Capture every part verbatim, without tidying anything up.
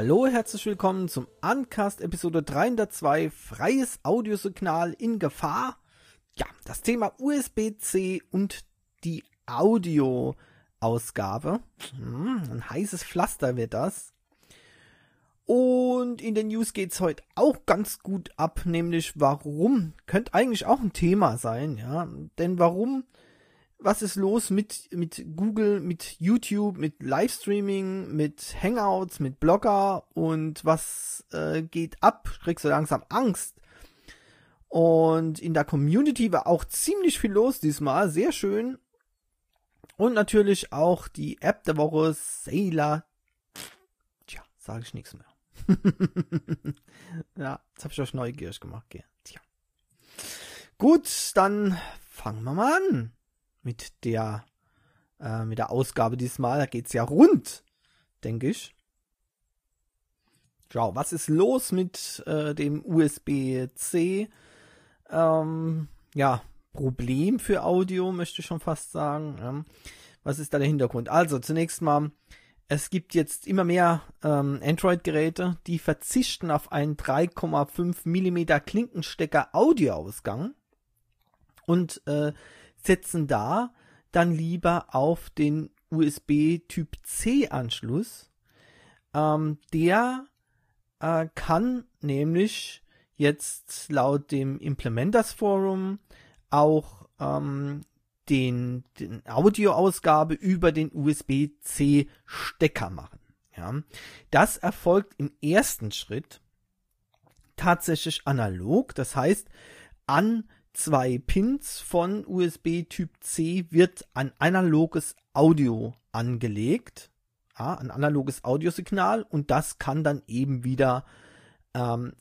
Hallo, herzlich willkommen zum Uncast Episode dreihundertzwei, freies Audiosignal in Gefahr. Ja, das Thema U S B C und die Audioausgabe. Hm, ein heißes Pflaster wird das. Und in den News geht's heute auch ganz gut ab, nämlich warum, könnte eigentlich auch ein Thema sein, ja, denn warum, was ist los mit, mit Google, mit YouTube, mit Livestreaming, mit Hangouts, mit Blogger und was äh, geht ab, kriegst du langsam Angst. Und in der Community war auch ziemlich viel los diesmal, sehr schön. Und natürlich auch die App der Woche, Sailor. Tja, sage ich nichts mehr. Ja, jetzt habe ich euch neugierig gemacht, gell? Tja. Gut, dann fangen wir mal an mit der äh, mit der Ausgabe diesmal. Da geht's ja rund, denke ich. Schau, was ist los mit äh, dem U S B C? Ähm, ja, Problem für Audio, möchte ich schon fast sagen. Ja. Was ist da der Hintergrund? Also, zunächst mal, es gibt jetzt immer mehr ähm, Android-Geräte, die verzichten auf einen drei Komma fünf Millimeter Klinkenstecker Audioausgang und äh, setzen da dann lieber auf den U S B Typ C Anschluss. Ähm, der äh, kann nämlich jetzt laut dem Implementers Forum auch ähm, den, den Audioausgabe über den U S B C Stecker machen. Ja. Das erfolgt im ersten Schritt tatsächlich analog. Das heißt, an zwei Pins von U S B Typ C wird ein analoges Audio angelegt. Ja, ein analoges Audiosignal, und das kann dann eben wieder ähm,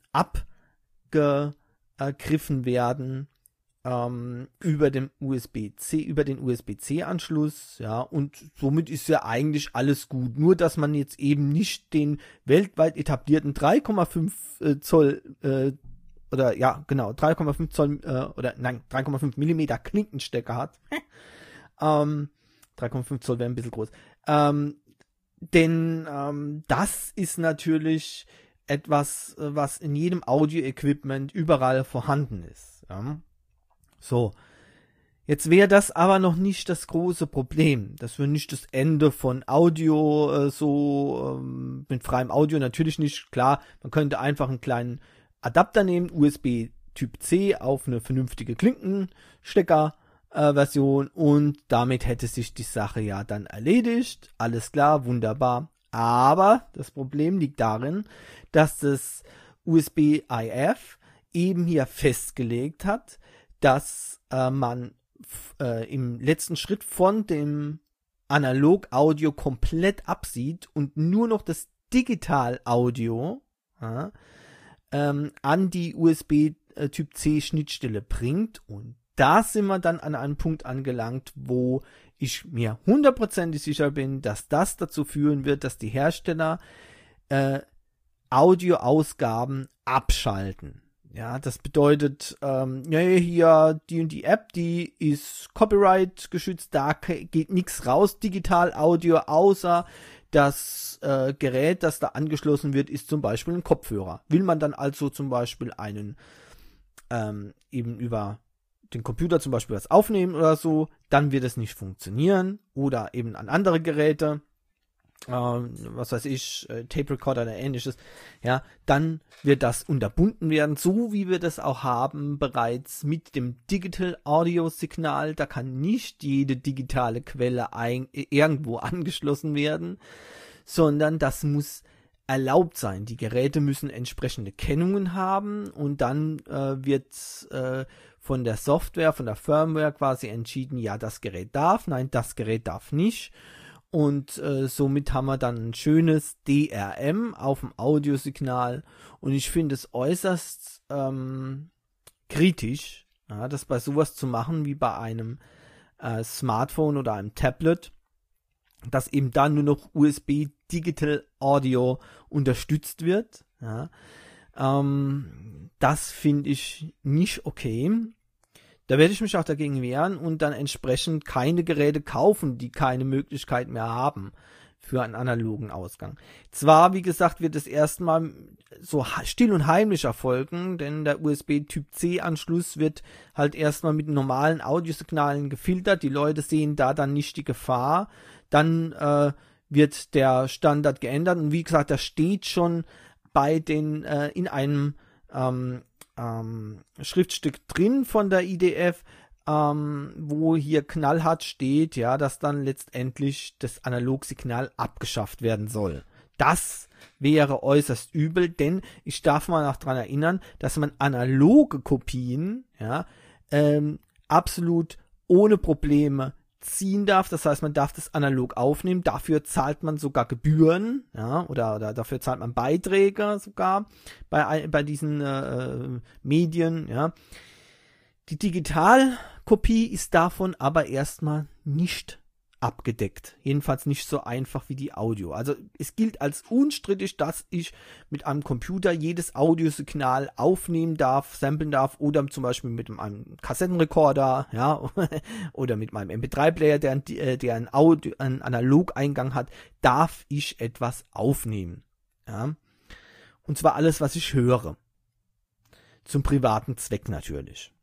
abgegriffen werden ähm, über den U S B C, über den U S B C Anschluss, ja, und somit ist ja eigentlich alles gut. Nur, dass man jetzt eben nicht den weltweit etablierten drei Komma fünf äh, Zoll äh, oder ja, genau, drei Komma fünf Zoll äh, oder nein, drei Komma fünf Millimeter Klinkenstecker hat. ähm, drei Komma fünf Zoll wäre ein bisschen groß. Ähm, denn ähm, das ist natürlich etwas, was in jedem Audio-Equipment überall vorhanden ist. Ja. So, jetzt wäre das aber noch nicht das große Problem. Das wäre nicht das Ende von Audio, äh, so ähm, mit freiem Audio natürlich nicht. Klar, man könnte einfach einen kleinen Adapter nehmen, U S B Typ C auf eine vernünftige Klinkenstecker-Version, äh, und damit hätte sich die Sache ja dann erledigt. Alles klar, wunderbar. Aber das Problem liegt darin, dass das U S B I F eben hier festgelegt hat, dass äh, man äh, im letzten Schritt von dem Analog-Audio komplett absieht und nur noch das Digital-Audio ja, ähm, an die U S B äh, Typ C Schnittstelle bringt. Und da sind wir dann an einem Punkt angelangt, wo ich mir hundertprozentig sicher bin, dass das dazu führen wird, dass die Hersteller äh, Audioausgaben abschalten. Ja, das bedeutet, ähm, ja, hier die und die App, die ist Copyright geschützt, da geht nichts raus, digital Audio, außer das äh, Gerät, das da angeschlossen wird, ist zum Beispiel ein Kopfhörer. Will man dann also zum Beispiel einen ähm, eben über den Computer zum Beispiel was aufnehmen oder so, dann wird es nicht funktionieren, oder eben an andere Geräte, ähm, was weiß ich, äh, Tape Recorder oder ähnliches, ja, dann wird das unterbunden werden, so wie wir das auch haben bereits mit dem Digital Audio Signal. Da kann nicht jede digitale Quelle ein, irgendwo angeschlossen werden, sondern das muss erlaubt sein. Die Geräte müssen entsprechende Kennungen haben, und dann äh, wird äh, von der Software, von der Firmware quasi entschieden, ja, das Gerät darf, nein, das Gerät darf nicht. Und äh, somit haben wir dann ein schönes D R M auf dem Audiosignal. Und ich finde es äußerst ähm, kritisch, ja, das bei sowas zu machen wie bei einem äh, Smartphone oder einem Tablet, dass eben dann nur noch U S B Digital Audio unterstützt wird. Ja. Ähm, das finde ich nicht okay. Da werde ich mich auch dagegen wehren und dann entsprechend keine Geräte kaufen, die keine Möglichkeit mehr haben für einen analogen Ausgang. Zwar, wie gesagt, wird es erstmal so still und heimlich erfolgen, denn der U S B Typ C Anschluss wird halt erstmal mit normalen Audiosignalen gefiltert. Die Leute sehen da dann nicht die Gefahr. Dann äh, wird der Standard geändert und wie gesagt, das steht schon bei den äh, in einem ähm, ähm, Schriftstück drin von der I D F, ähm, wo hier knallhart steht, ja, dass dann letztendlich das Analogsignal abgeschafft werden soll. Das wäre äußerst übel, denn ich darf mal noch daran erinnern, dass man analoge Kopien, ja, ähm, absolut ohne Probleme ziehen darf. Das heißt, man darf das analog aufnehmen. Dafür zahlt man sogar Gebühren, ja, oder, oder dafür zahlt man Beiträge sogar bei, bei diesen äh, Medien, ja. Die Digitalkopie ist davon aber erstmal nicht abgedeckt. Jedenfalls nicht so einfach wie die Audio. Also es gilt als unstrittig, dass ich mit einem Computer jedes Audiosignal aufnehmen darf, samplen darf oder zum Beispiel mit einem Kassettenrekorder, ja, oder mit meinem M P drei Player, der, der einen, Audio, einen Analogeingang hat, darf ich etwas aufnehmen. Ja. Und zwar alles, was ich höre. Zum privaten Zweck natürlich.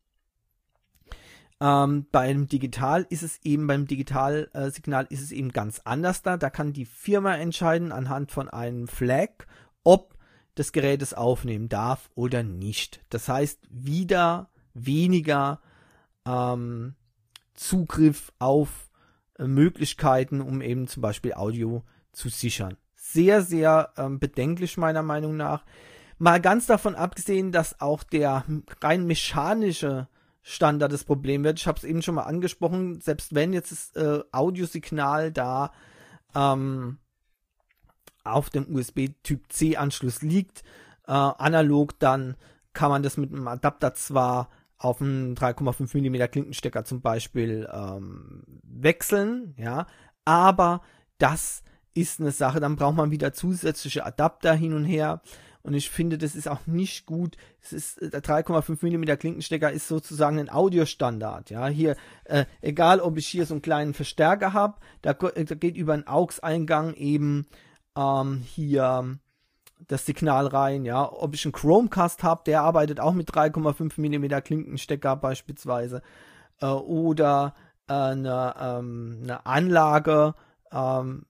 Ähm, beim Digital ist es eben, beim Digitalsignal äh, ist es eben ganz anders da. Da kann die Firma entscheiden anhand von einem Flag, ob das Gerät es aufnehmen darf oder nicht. Das heißt, wieder weniger ähm, Zugriff auf äh, Möglichkeiten, um eben zum Beispiel Audio zu sichern. Sehr, sehr ähm, bedenklich meiner Meinung nach. Mal ganz davon abgesehen, dass auch der rein mechanische Standard das Problem wird. Ich habe es eben schon mal angesprochen, selbst wenn jetzt das äh, Audiosignal da ähm, auf dem U S B Typ C Anschluss liegt, äh, analog, dann kann man das mit einem Adapter zwar auf einen drei Komma fünf Millimeter Klinkenstecker zum Beispiel ähm, wechseln, ja, aber das ist eine Sache, dann braucht man wieder zusätzliche Adapter hin und her. Und ich finde, das ist auch nicht gut. Es ist, der drei Komma fünf Millimeter Klinkenstecker ist sozusagen ein Audiostandard. Ja, hier, äh, egal ob ich hier so einen kleinen Verstärker habe, da, da geht über einen A U X-Eingang eben ähm, hier das Signal rein. Ja, ob ich einen Chromecast habe, der arbeitet auch mit drei Komma fünf Millimeter Klinkenstecker beispielsweise. Äh, oder äh, eine, ähm, eine Anlage, ähm,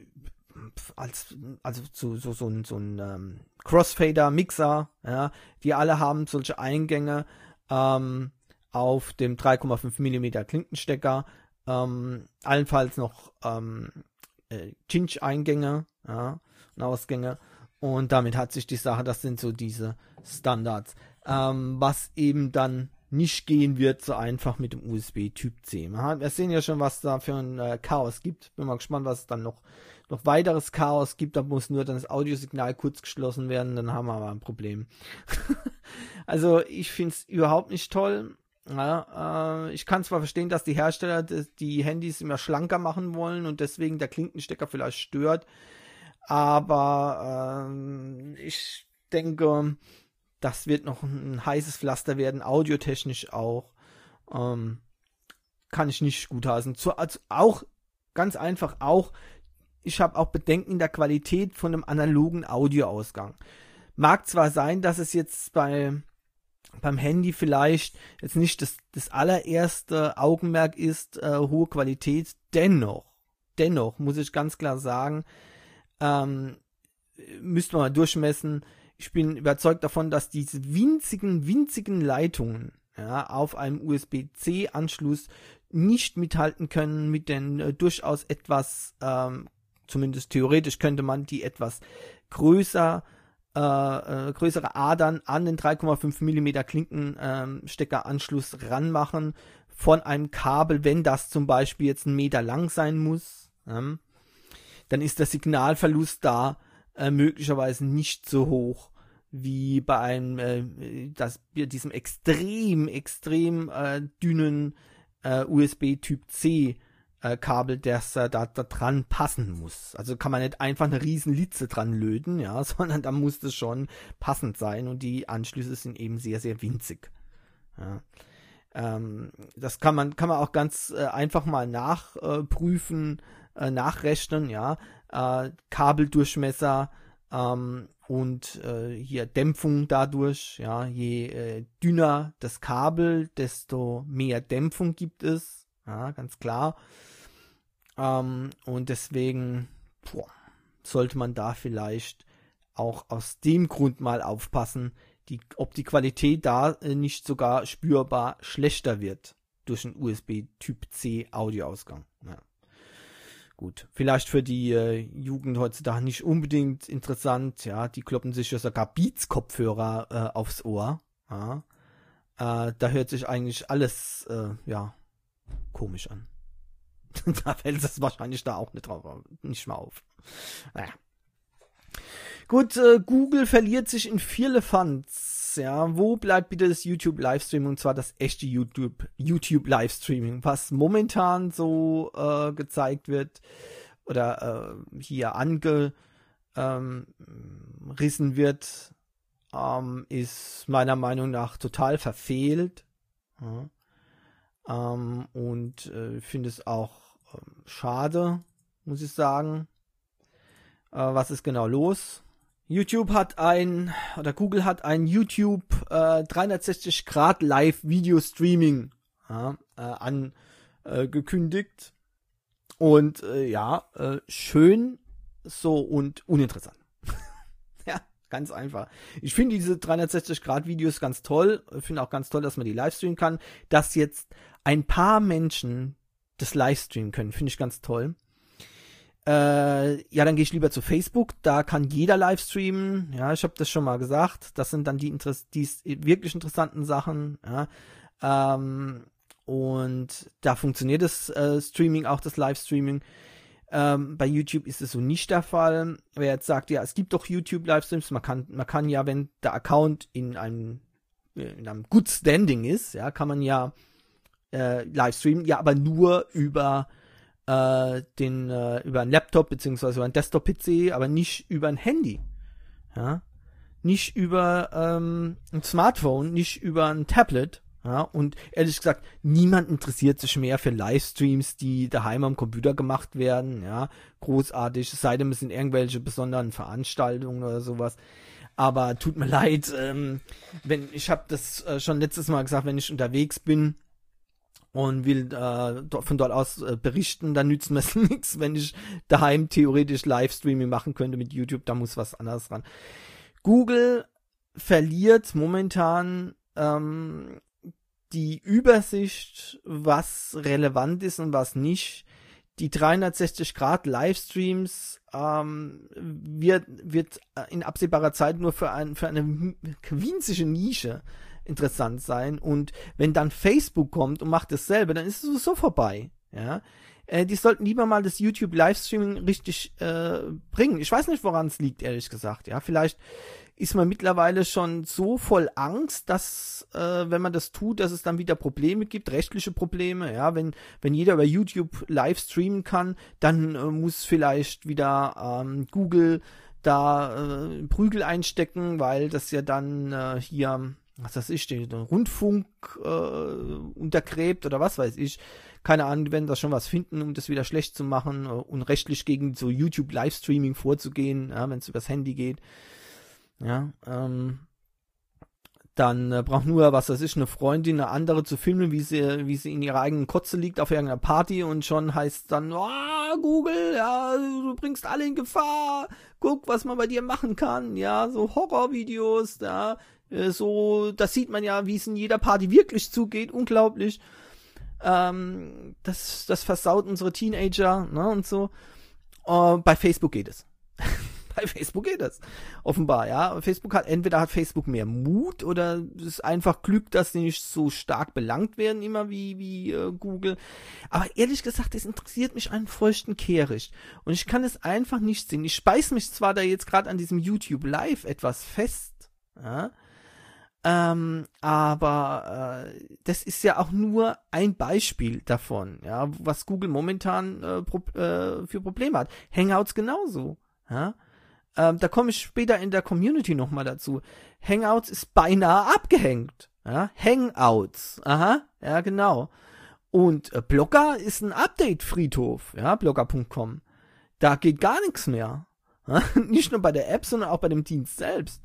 als also so so so ein so ein ähm, Crossfader Mixer, ja, die alle haben solche Eingänge ähm, auf dem drei Komma fünf Millimeter Klinkenstecker, ähm, allenfalls noch ähm, äh, Cinch-Eingänge, ja, und Ausgänge, und damit hat sich die Sache, das sind so diese Standards, ähm, was eben dann nicht gehen wird so einfach mit dem U S B Typ C. Wir sehen ja schon, was da für ein äh, Chaos gibt. Bin mal gespannt, was es dann noch noch weiteres Chaos gibt. Da muss nur dann das Audiosignal kurz geschlossen werden, dann haben wir aber ein Problem. Also ich finde es überhaupt nicht toll. Ja, äh, ich kann zwar verstehen, dass die Hersteller des, die Handys immer schlanker machen wollen und deswegen der Klinkenstecker vielleicht stört, aber äh, ich denke, das wird noch ein heißes Pflaster werden, audiotechnisch auch. Ähm, kann ich nicht gutheißen. Zu, also auch, ganz einfach auch, ich habe auch Bedenken in der Qualität von einem analogen Audioausgang. Mag zwar sein, dass es jetzt bei beim Handy vielleicht jetzt nicht das, das allererste Augenmerk ist, äh, hohe Qualität, dennoch, dennoch muss ich ganz klar sagen, ähm, müsste man mal durchmessen. Ich bin überzeugt davon, dass diese winzigen, winzigen Leitungen, ja, auf einem U S B C Anschluss nicht mithalten können mit den äh, durchaus etwas, ähm, zumindest theoretisch könnte man die etwas größer, äh, äh, größere Adern an den drei Komma fünf Millimeter Klinkensteckeranschluss ähm, ranmachen von einem Kabel, wenn das zum Beispiel jetzt einen Meter lang sein muss, ähm, dann ist der Signalverlust da äh, möglicherweise nicht so hoch wie bei einem, äh, das, diesem extrem, extrem äh, dünnen äh, U S B Typ C äh, Kabel, das äh, da, da dran passen muss. Also kann man nicht einfach eine riesen Litze dran löten, ja, sondern da muss das schon passend sein und die Anschlüsse sind eben sehr, sehr winzig. Ja. Ähm, das kann man, kann man auch ganz äh, einfach mal nachprüfen, äh, nachrechnen, ja. äh, Kabeldurchmesser ähm, und äh, hier Dämpfung dadurch. Ja, je äh, dünner das Kabel, desto mehr Dämpfung gibt es. Ja, ganz klar. Ähm, und deswegen boah, sollte man da vielleicht auch aus dem Grund mal aufpassen, die, ob die Qualität da äh, nicht sogar spürbar schlechter wird durch einen U S B Typ C Audioausgang. Ja. Gut, vielleicht für die äh, Jugend heutzutage nicht unbedingt interessant, ja, die kloppen sich ja sogar Beats-Kopfhörer äh, aufs Ohr. Ja. Äh, da hört sich eigentlich alles, äh, ja, komisch an. Da fällt es wahrscheinlich da auch nicht drauf, nicht mal auf. Naja. Gut, äh, Google verliert sich in Firlefanz. Ja, wo bleibt bitte das YouTube Livestreaming, und zwar das echte YouTube YouTube Livestreaming, was momentan so äh, gezeigt wird oder äh, hier angerissen ähm, wird, ähm, ist meiner Meinung nach total verfehlt. Ja. Ähm, und äh, finde es auch ähm, schade, muss ich sagen. Äh, was ist genau los? YouTube hat ein, oder Google hat ein YouTube äh, dreihundertsechzig Grad Live Video Streaming ja, äh, angekündigt. Äh, und äh, ja, äh, schön so und uninteressant. Ja, ganz einfach. Ich finde diese dreihundertsechzig Grad Videos ganz toll. Ich finde auch ganz toll, dass man die livestreamen kann. Dass jetzt ein paar Menschen das livestreamen können, finde ich ganz toll. Äh, ja, dann gehe ich lieber zu Facebook, da kann jeder livestreamen, ja, ich habe das schon mal gesagt, das sind dann die, Interess- die wirklich interessanten Sachen, ja, ähm, und da funktioniert das äh, Streaming, auch das Livestreaming. Ähm, bei YouTube ist es so nicht der Fall. Wer jetzt sagt, ja, es gibt doch YouTube-Livestreams, man kann, man kann ja, wenn der Account in einem, in einem Good Standing ist, ja, kann man ja äh, livestreamen, ja, aber nur über den äh, über einen Laptop beziehungsweise über einen Desktop-P C, aber nicht über ein Handy. Ja? Nicht über ähm, ein Smartphone, nicht über ein Tablet. Ja? Und ehrlich gesagt, niemand interessiert sich mehr für Livestreams, die daheim am Computer gemacht werden. Ja? Großartig, es sei denn, es sind irgendwelche besonderen Veranstaltungen oder sowas. Aber tut mir leid, ähm, wenn ich habe das äh, schon letztes Mal gesagt, wenn ich unterwegs bin und will äh, von dort aus äh, berichten, dann nützt mir es nichts, wenn ich daheim theoretisch Livestreaming machen könnte mit YouTube, da muss was anderes ran. Google verliert momentan ähm, die Übersicht, was relevant ist und was nicht. Die dreihundertsechzig Grad Livestreams ähm, wird, wird in absehbarer Zeit nur für, ein, für eine winzige Nische interessant sein, und wenn dann Facebook kommt und macht dasselbe, dann ist es sowieso vorbei, ja. Äh, die sollten lieber mal das YouTube Livestreaming richtig äh, bringen. Ich weiß nicht, woran es liegt, ehrlich gesagt, ja. Vielleicht ist man mittlerweile schon so voll Angst, dass, äh, wenn man das tut, dass es dann wieder Probleme gibt, rechtliche Probleme, ja. Wenn, wenn jeder über YouTube live streamen kann, dann äh, muss vielleicht wieder ähm, Google da äh, Prügel einstecken, weil das ja dann äh, hier was weiß ich, den Rundfunk äh, untergräbt oder was weiß ich. Keine Ahnung, die werden da schon was finden, um das wieder schlecht zu machen äh, und rechtlich gegen so YouTube-Livestreaming vorzugehen, ja, wenn es übers Handy geht. Ja, ähm, dann äh, braucht nur, was weiß ich, eine Freundin, eine andere zu filmen, wie sie, wie sie in ihrer eigenen Kotze liegt auf irgendeiner Party, und schon heißt dann, oh, Google, ja, du bringst alle in Gefahr, guck, was man bei dir machen kann, ja, so Horrorvideos, ja, so, das sieht man ja, wie es in jeder Party wirklich zugeht, unglaublich. Ähm, das, das versaut unsere Teenager, ne, und so. Äh, bei Facebook geht es. Bei Facebook geht es. Offenbar, ja. Facebook hat, entweder hat Facebook mehr Mut, oder es ist einfach Glück, dass sie nicht so stark belangt werden, immer wie, wie äh, Google. Aber ehrlich gesagt, das interessiert mich einen feuchten Kehricht. Und ich kann es einfach nicht sehen. Ich speise mich zwar da jetzt gerade an diesem YouTube Live etwas fest, ja, Ähm, aber äh, das ist ja auch nur ein Beispiel davon, ja, was Google momentan äh, pro, äh, für Probleme hat. Hangouts genauso, ja. Ähm, da komme ich später in der Community nochmal dazu. Hangouts ist beinahe abgehängt, ja. Hangouts, aha, ja genau. Und äh, Blogger ist ein Update-Friedhof, ja, blogger punkt com. Da geht gar nichts mehr. Nicht nur bei der App, sondern auch bei dem Dienst selbst.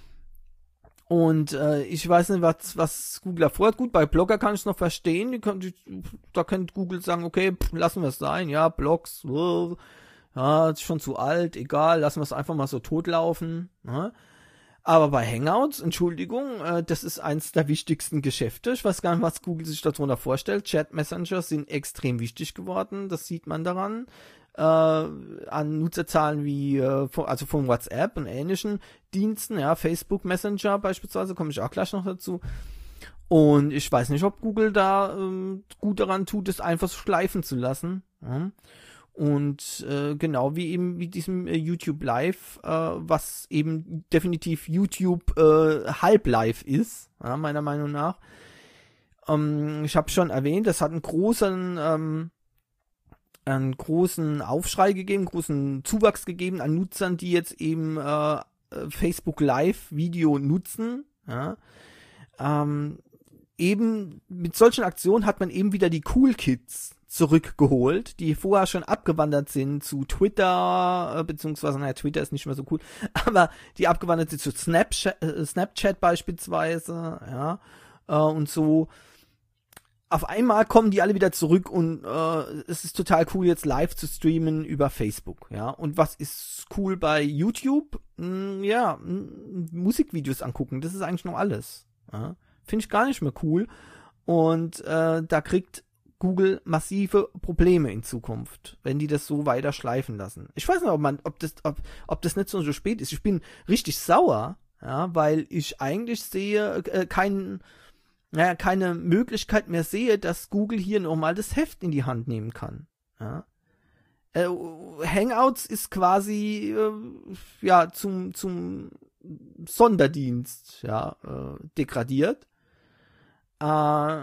Und äh, ich weiß nicht, was, was Google da vorhat. Gut, bei Blogger kann ich es noch verstehen. Die können, die, da könnte Google sagen, okay, pff, lassen wir es sein. Ja, Blogs, uh, ja, ist schon zu alt, egal, lassen wir es einfach mal so totlaufen. Ne? Aber bei Hangouts, Entschuldigung, äh, das ist eins der wichtigsten Geschäfte. Ich weiß gar nicht, was Google sich darunter vorstellt. Chat-Messenger sind extrem wichtig geworden. Das sieht man daran. Äh, an Nutzerzahlen wie, äh, von, also von WhatsApp und ähnlichen Diensten, ja, Facebook Messenger beispielsweise, komme ich auch gleich noch dazu. Und ich weiß nicht, ob Google da ähm, gut daran tut, es einfach so schleifen zu lassen. Ja. Und äh, genau wie eben wie diesem äh, YouTube Live, äh, was eben definitiv YouTube äh, halb live ist, ja, meiner Meinung nach. Ähm, ich habe schon erwähnt, das hat einen großen ähm, einen großen Aufschrei gegeben, großen Zuwachs gegeben an Nutzern, die jetzt eben äh, Facebook Live Video nutzen. Ja. Ähm, eben mit solchen Aktionen hat man eben wieder die Cool Kids zurückgeholt, die vorher schon abgewandert sind zu Twitter, äh, beziehungsweise, naja, Twitter ist nicht mehr so cool, aber die abgewandert sind zu Snapchat, äh, Snapchat beispielsweise, ja, äh, und so. Auf einmal kommen die alle wieder zurück und äh, es ist total cool, jetzt live zu streamen über Facebook, ja. Und was ist cool bei YouTube? Hm, ja, m- Musikvideos angucken, das ist eigentlich noch alles. Ja? Finde ich gar nicht mehr cool. Und äh, da kriegt Google massive Probleme in Zukunft, wenn die das so weiter schleifen lassen. Ich weiß nicht, ob man, ob das, ob, ob das nicht so, so spät ist. Ich bin richtig sauer, ja, weil ich eigentlich sehe äh, keinen naja, keine Möglichkeit mehr sehe, dass Google hier nochmal das Heft in die Hand nehmen kann. Ja. Äh, Hangouts ist quasi äh, ja zum zum Sonderdienst ja äh, degradiert. Äh,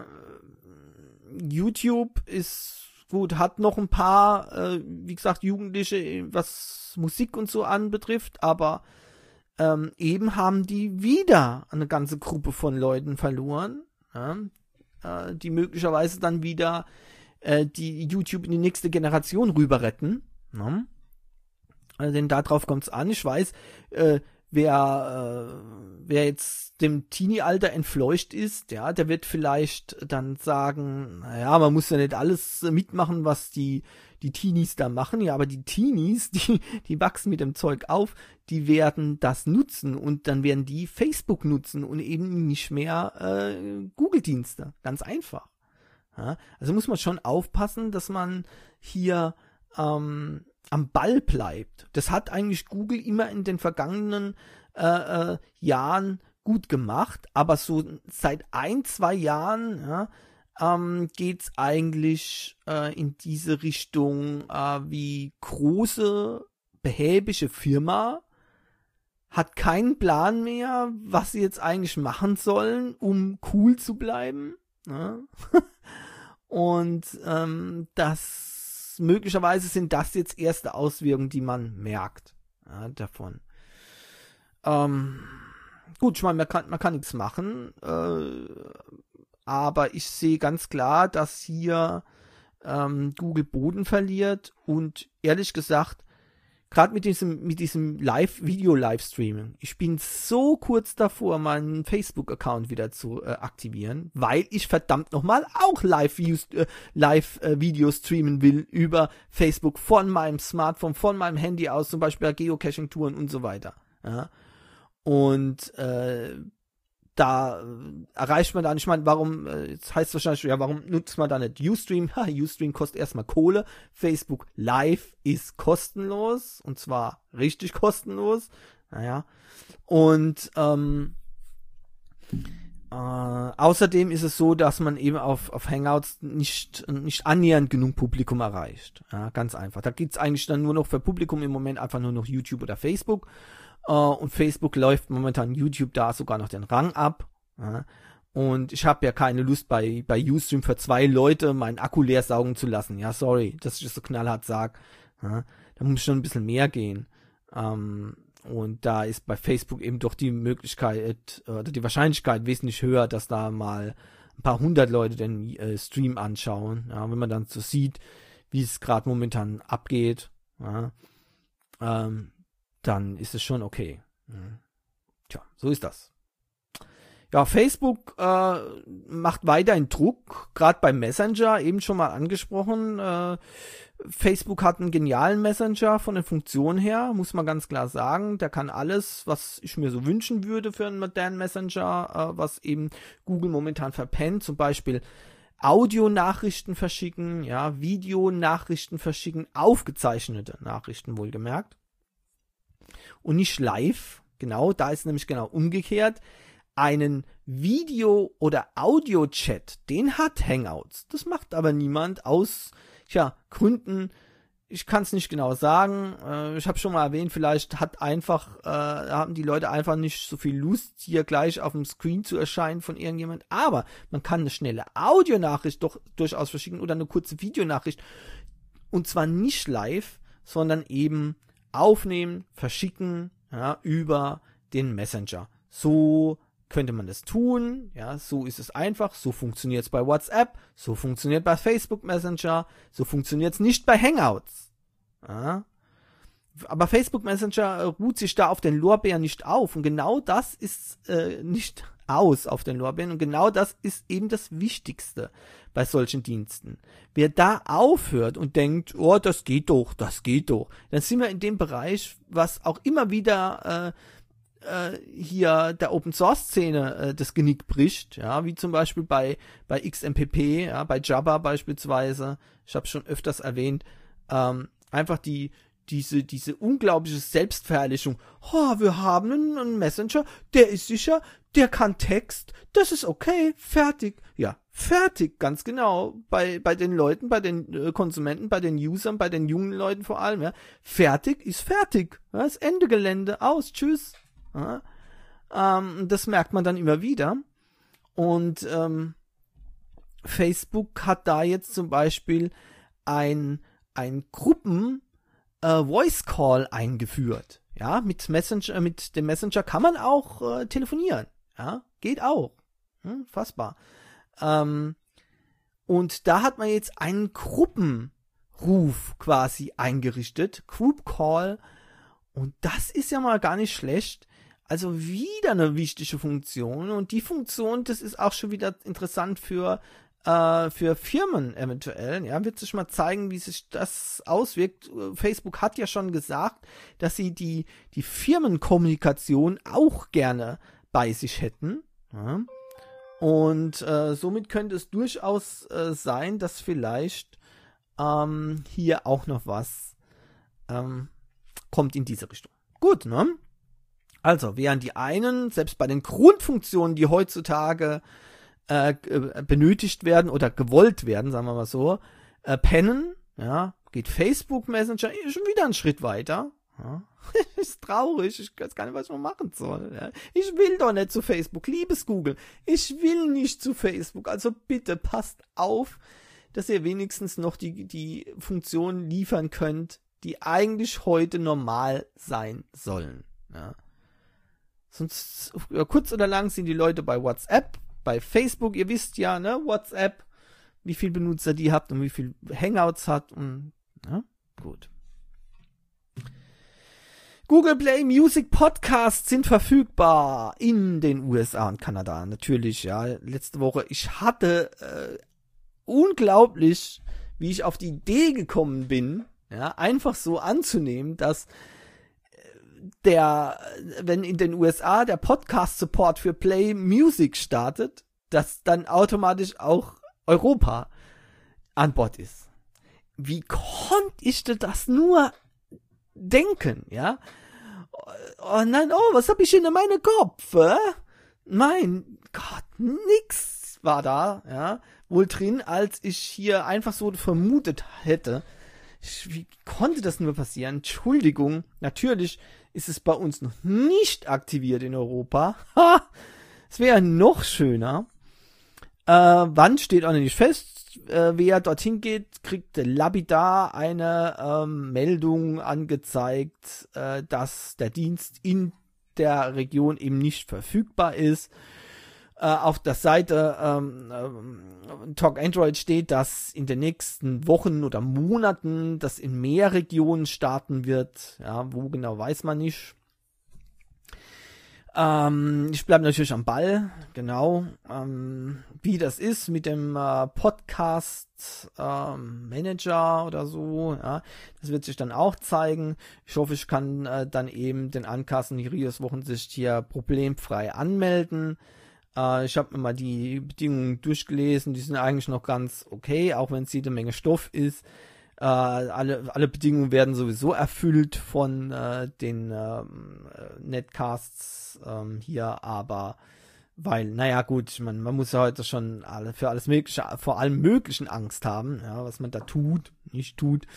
YouTube ist gut, hat noch ein paar, äh, wie gesagt, Jugendliche, was Musik und so anbetrifft, aber ähm, eben haben die wieder eine ganze Gruppe von Leuten verloren. Ja, äh, die möglicherweise dann wieder äh, die YouTube in die nächste Generation rüber retten. Ne? Also, denn darauf kommt es an. Ich weiß, äh, wer, äh, wer jetzt dem Teenie-Alter entfleucht ist, ja, der wird vielleicht dann sagen, naja, man muss ja nicht alles mitmachen, was die die Teenies da machen, ja, aber die Teenies, die, die wachsen mit dem Zeug auf, die werden das nutzen und dann werden die Facebook nutzen und eben nicht mehr äh, Google-Dienste. Ganz einfach. Ja, also muss man schon aufpassen, dass man hier ähm, am Ball bleibt. Das hat eigentlich Google immer in den vergangenen äh, äh, Jahren gut gemacht, aber so seit ein, zwei Jahren, ja, Ähm, geht's eigentlich äh, in diese Richtung, äh, wie große, behäbische Firma hat keinen Plan mehr, was sie jetzt eigentlich machen sollen, um cool zu bleiben. Ne? Und ähm, das möglicherweise sind das jetzt erste Auswirkungen, die man merkt ja, davon. Ähm, gut, ich meine, man kann, man kann nichts machen. Äh, Aber ich sehe ganz klar, dass hier ähm, Google Boden verliert und ehrlich gesagt, gerade mit diesem mit diesem Live Video Livestreaming, ich bin so kurz davor, meinen Facebook-Account wieder zu äh, aktivieren, weil ich verdammt nochmal auch Live äh, Live äh, Video streamen will über Facebook von meinem Smartphone, von meinem Handy aus, zum Beispiel Geocaching-Touren und so weiter. Ja. Und äh, da äh, erreicht man dann, ich meine, warum, äh, jetzt heißt es wahrscheinlich, ja, warum nutzt man da nicht Ustream? Ha, Ustream kostet erstmal Kohle. Facebook Live ist kostenlos und zwar richtig kostenlos. Naja. Und ähm, äh, außerdem ist es so, dass man eben auf, auf Hangouts nicht, nicht annähernd genug Publikum erreicht. Ja, ganz einfach. Da gibt's eigentlich dann nur noch für Publikum im Moment einfach nur noch YouTube oder Facebook. Uh, und Facebook läuft momentan YouTube da sogar noch den Rang ab. Ja. Und ich habe ja keine Lust, bei bei Ustream für zwei Leute meinen Akku leer saugen zu lassen. Ja, sorry, dass ich das so knallhart sage. Ja. Da muss schon ein bisschen mehr gehen. Um, und da ist bei Facebook eben doch die Möglichkeit oder die Wahrscheinlichkeit wesentlich höher, dass da mal ein paar hundert Leute den äh, Stream anschauen. Ja, wenn man dann so sieht, wie es gerade momentan abgeht. ja, ähm, dann ist es schon okay. Mhm. Tja, so ist das. Ja, Facebook äh, macht weiterhin Druck, gerade beim Messenger, eben schon mal angesprochen. Äh, Facebook hat einen genialen Messenger von den Funktionen her, muss man ganz klar sagen. Der kann alles, was ich mir so wünschen würde für einen modernen Messenger, äh, was eben Google momentan verpennt. Zum Beispiel Audionachrichten verschicken, ja, Videonachrichten verschicken, aufgezeichnete Nachrichten wohlgemerkt. Und nicht live, genau, da ist nämlich genau umgekehrt. Einen Video- oder Audio-Chat, den hat Hangouts. Das macht aber niemand aus, tja, Gründen, ich kann es nicht genau sagen. Äh, ich habe schon mal erwähnt, vielleicht hat einfach, äh, haben die Leute einfach nicht so viel Lust, hier gleich auf dem Screen zu erscheinen von irgendjemand. Aber man kann eine schnelle Audionachricht doch durchaus verschicken oder eine kurze Videonachricht. Und zwar nicht live, sondern eben aufnehmen, verschicken, ja, über den Messenger. So könnte man das tun, ja, so ist es einfach, so funktioniert es bei WhatsApp, so funktioniert bei Facebook Messenger, so funktioniert es nicht bei Hangouts. Ja. Aber Facebook Messenger ruht sich da auf den Lorbeeren nicht auf und genau das ist äh, nicht aus auf den Lorbeeren und genau das ist eben das Wichtigste bei solchen Diensten. Wer da aufhört und denkt, oh, das geht doch, das geht doch, dann sind wir in dem Bereich, was auch immer wieder äh, hier der Open Source Szene äh, das Genick bricht, ja, wie zum Beispiel bei bei X M P P, ja, bei Jabber beispielsweise, ich habe schon öfters erwähnt, ähm, einfach die diese diese unglaubliche Selbstverherrlichung. Oh, wir haben einen, einen Messenger, der ist sicher, der kann Text, das ist okay, fertig, ja, fertig, ganz genau. Bei bei den Leuten, bei den äh, Konsumenten, bei den Usern, bei den jungen Leuten vor allem, ja, fertig ist fertig, ja, das Ende Gelände, aus, tschüss. Ja, ähm, das merkt man dann immer wieder. Und ähm, Facebook hat da jetzt zum Beispiel ein, ein Gruppen äh, Voice Call eingeführt. Ja, mit Messenger, mit dem Messenger kann man auch äh, telefonieren. Ja, geht auch. Hm, fassbar. Ähm, und da hat man jetzt einen Gruppenruf quasi eingerichtet. Group Call. Und das ist ja mal gar nicht schlecht. Also wieder eine wichtige Funktion und die Funktion, das ist auch schon wieder interessant für äh, für Firmen eventuell. Ja, wird sich mal zeigen, wie sich das auswirkt. Facebook hat ja schon gesagt, dass sie die die Firmenkommunikation auch gerne bei sich hätten. Ja. Und äh, somit könnte es durchaus äh, sein, dass vielleicht ähm, hier auch noch was ähm, kommt in diese Richtung. Gut, ne? Also, während die einen, selbst bei den Grundfunktionen, die heutzutage äh, benötigt werden oder gewollt werden, sagen wir mal so, äh, pennen, ja, geht Facebook Messenger schon wieder einen Schritt weiter. Ja. Ist traurig, ich weiß gar nicht, was man machen soll. Ja. Ich will doch nicht zu Facebook, liebes Google, ich will nicht zu Facebook, also bitte passt auf, dass ihr wenigstens noch die, die Funktionen liefern könnt, die eigentlich heute normal sein sollen. Ja. Sonst, ja, kurz oder lang sind die Leute bei WhatsApp, bei Facebook, ihr wisst ja, ne, WhatsApp, wie viel Benutzer die habt und wie viel Hangouts hat und, ja, gut. Google Play Music Podcasts sind verfügbar in den U S A und Kanada, natürlich, ja, letzte Woche, ich hatte, äh, unglaublich, wie ich auf die Idee gekommen bin, ja, einfach so anzunehmen, dass der, wenn in den U S A der Podcast-Support für Play Music startet, dass dann automatisch auch Europa an Bord ist. Wie konnte ich das nur denken, ja? Oh nein, oh, was hab ich in meinem Kopf? Äh? Mein Gott, nix war da, ja, wohl drin, als ich hier einfach so vermutet hätte. Ich, wie konnte das nur passieren? Entschuldigung, natürlich ist es bei uns noch nicht aktiviert in Europa. Ha! Es wäre noch schöner. Äh, wann steht auch noch nicht fest. Äh, wer dorthin geht, kriegt lapidar eine ähm, Meldung angezeigt, äh, dass der Dienst in der Region eben nicht verfügbar ist. äh, auf der Seite ähm, äh, Talk Android steht, dass in den nächsten Wochen oder Monaten das in mehr Regionen starten wird. Ja, wo genau, weiß man nicht. Ähm, ich bleibe natürlich am Ball, genau, ähm, wie das ist mit dem äh, Podcast ähm, Manager oder so, ja, das wird sich dann auch zeigen. Ich hoffe, ich kann äh, dann eben den Uncast und die Rios Wochensicht hier problemfrei anmelden. Äh, ich habe mir mal die Bedingungen durchgelesen, die sind eigentlich noch ganz okay, auch wenn es jede Menge Stoff ist. Äh, alle, alle Bedingungen werden sowieso erfüllt von äh, den äh, Netcasts ähm, hier, aber weil, naja gut, man, man muss ja heute schon alle, für alles Mögliche, vor allem Möglichen Angst haben, ja, was man da tut, nicht tut.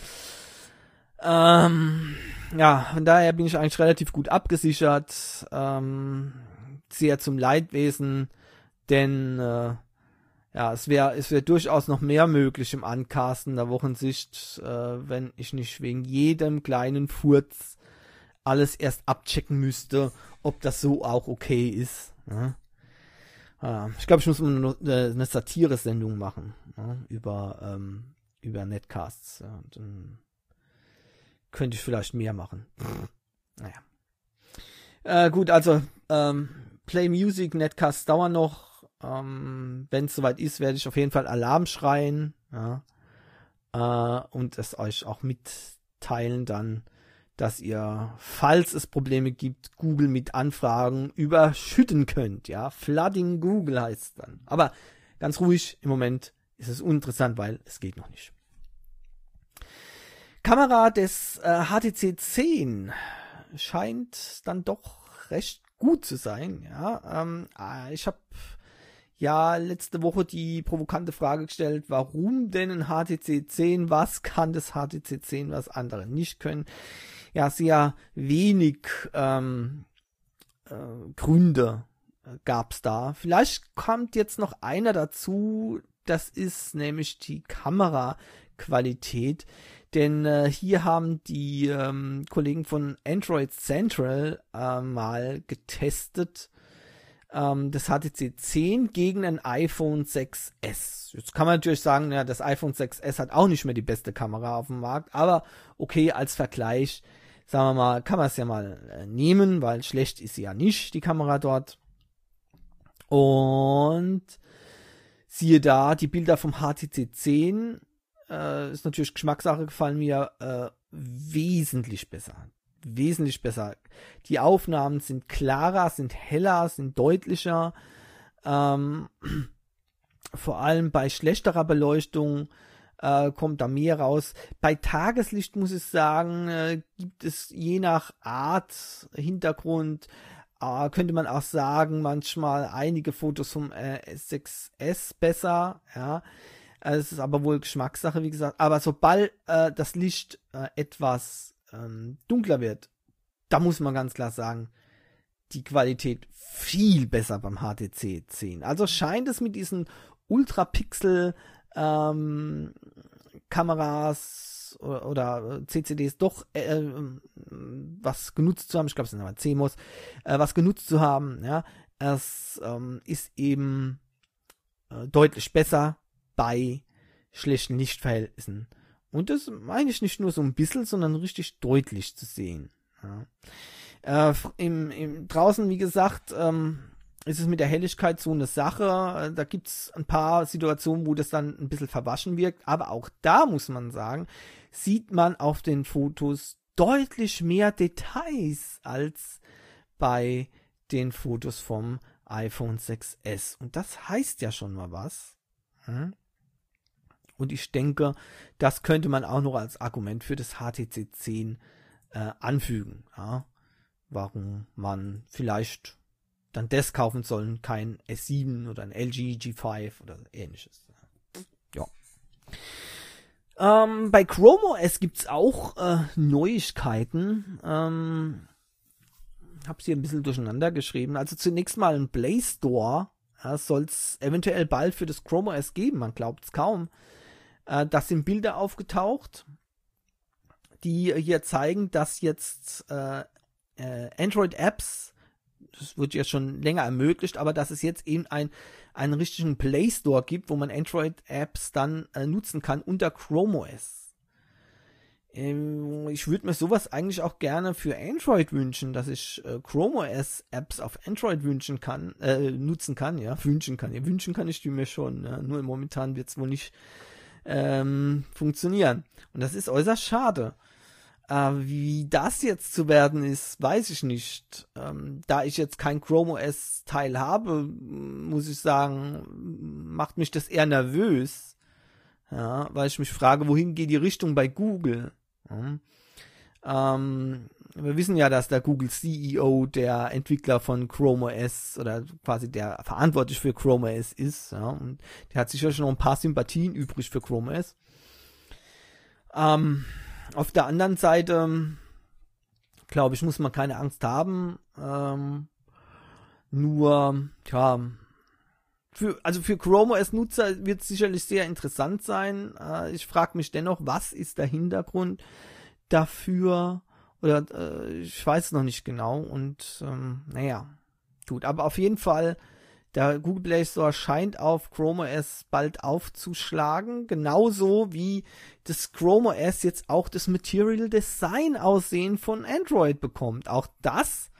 Ähm, ja, von daher bin ich eigentlich relativ gut abgesichert, ähm, sehr zum Leidwesen, denn äh, ja, es wäre es wäre durchaus noch mehr möglich im Ancasten der Wochensicht, äh, wenn ich nicht wegen jedem kleinen Furz alles erst abchecken müsste, ob das so auch okay ist. Ja? Ja, ich glaube, ich muss eine, eine Satire-Sendung machen, ja, über, ähm, über Netcasts. Ja, dann könnte ich vielleicht mehr machen. Naja. Äh, gut, also ähm, Play Music, Netcasts dauern noch. Ähm, wenn es soweit ist, werde ich auf jeden Fall Alarm schreien, ja, äh, und es euch auch mitteilen dann, dass ihr, falls es Probleme gibt, Google mit Anfragen überschütten könnt, ja, Flooding Google heißt es dann. Aber ganz ruhig, im Moment ist es uninteressant, weil es geht noch nicht. Kamera des äh, H T C zehn scheint dann doch recht gut zu sein, ja, ähm, ich habe ja letzte Woche die provokante Frage gestellt, warum denn ein H T C zehn, was kann das H T C zehn, was andere nicht können? Ja, sehr wenig ähm, äh, Gründe äh, gab's da. Vielleicht kommt jetzt noch einer dazu, das ist nämlich die Kameraqualität, denn äh, hier haben die ähm, Kollegen von Android Central äh, mal getestet, das H T C zehn gegen ein iPhone sechs S. Jetzt kann man natürlich sagen, ja, das iPhone sechs S hat auch nicht mehr die beste Kamera auf dem Markt, aber okay, als Vergleich, sagen wir mal, kann man es ja mal äh, nehmen, weil schlecht ist sie ja nicht, die Kamera dort. Und siehe da, die Bilder vom H T C zehn, äh, ist natürlich Geschmackssache, gefallen mir äh, wesentlich besser. Wesentlich besser. Die Aufnahmen sind klarer, sind heller, sind deutlicher. Ähm, vor allem bei schlechterer Beleuchtung äh, kommt da mehr raus. Bei Tageslicht muss ich sagen, äh, gibt es je nach Art, Hintergrund, äh, könnte man auch sagen, manchmal einige Fotos vom äh, S sechs S besser. Ja, also es ist aber wohl Geschmackssache, wie gesagt. Aber sobald äh, das Licht äh, etwas dunkler wird, da muss man ganz klar sagen, die Qualität viel besser beim H T C zehn. Also scheint es mit diesen Ultrapixel ähm, Kameras oder, oder C C Ds doch äh, was genutzt zu haben. Ich glaube, es sind aber C M O S, äh, was genutzt zu haben. Ja, es ähm, ist eben äh, deutlich besser bei schlechten Lichtverhältnissen. Und das meine ich nicht nur so ein bisschen, sondern richtig deutlich zu sehen. Ja. Äh, im, im, draußen, wie gesagt, ähm, ist es mit der Helligkeit so eine Sache. Da gibt es ein paar Situationen, wo das dann ein bisschen verwaschen wirkt. Aber auch da muss man sagen, sieht man auf den Fotos deutlich mehr Details als bei den Fotos vom iPhone sechs S. Und das heißt ja schon mal was. Hm? Und ich denke, das könnte man auch noch als Argument für das H T C zehn äh, anfügen. Ja? Warum man vielleicht dann das kaufen soll, kein S sieben oder ein L G G fünf oder ähnliches. Ja. Ähm, bei Chrome O S gibt es auch äh, Neuigkeiten. Ähm, hab's hier ein bisschen durcheinander geschrieben. Also zunächst mal ein Play Store. Ja, soll es eventuell bald für das Chrome O S geben, man glaubt es kaum. Da sind Bilder aufgetaucht, die hier zeigen, dass jetzt äh, äh, Android-Apps das wird ja schon länger ermöglicht, aber dass es jetzt eben ein, einen richtigen Play Store gibt, wo man Android-Apps dann äh, nutzen kann unter Chrome O S. Ähm, ich würde mir sowas eigentlich auch gerne für Android wünschen, dass ich äh, Chrome O S-Apps auf Android wünschen kann, äh, nutzen kann, ja, wünschen kann. Ja, wünschen kann ich die mir schon, ja, nur momentan wird es wohl nicht ähm, funktionieren. Und das ist äußerst schade. Äh, wie das jetzt zu werden ist, weiß ich nicht. Ähm, da ich jetzt kein Chrome O S-Teil habe, muss ich sagen, macht mich das eher nervös. Ja, weil ich mich frage, wohin geht die Richtung bei Google? Ja. Ähm, wir wissen ja, dass der Google C E O der Entwickler von Chrome O S oder quasi der verantwortlich für Chrome O S ist. Ja, und der hat sicher schon noch ein paar Sympathien übrig für Chrome O S. Ähm, Auf der anderen Seite, glaube ich, muss man keine Angst haben. Ähm, nur, ja, für, also für Chrome O S-Nutzer wird es sicherlich sehr interessant sein. Äh, ich frage mich dennoch, was ist der Hintergrund dafür? Oder äh, ich weiß es noch nicht genau. Und ähm, naja, gut. Aber auf jeden Fall, der Google Play Store scheint auf Chrome O S bald aufzuschlagen, genauso wie das Chrome O S jetzt auch das Material Design Aussehen von Android bekommt. Auch das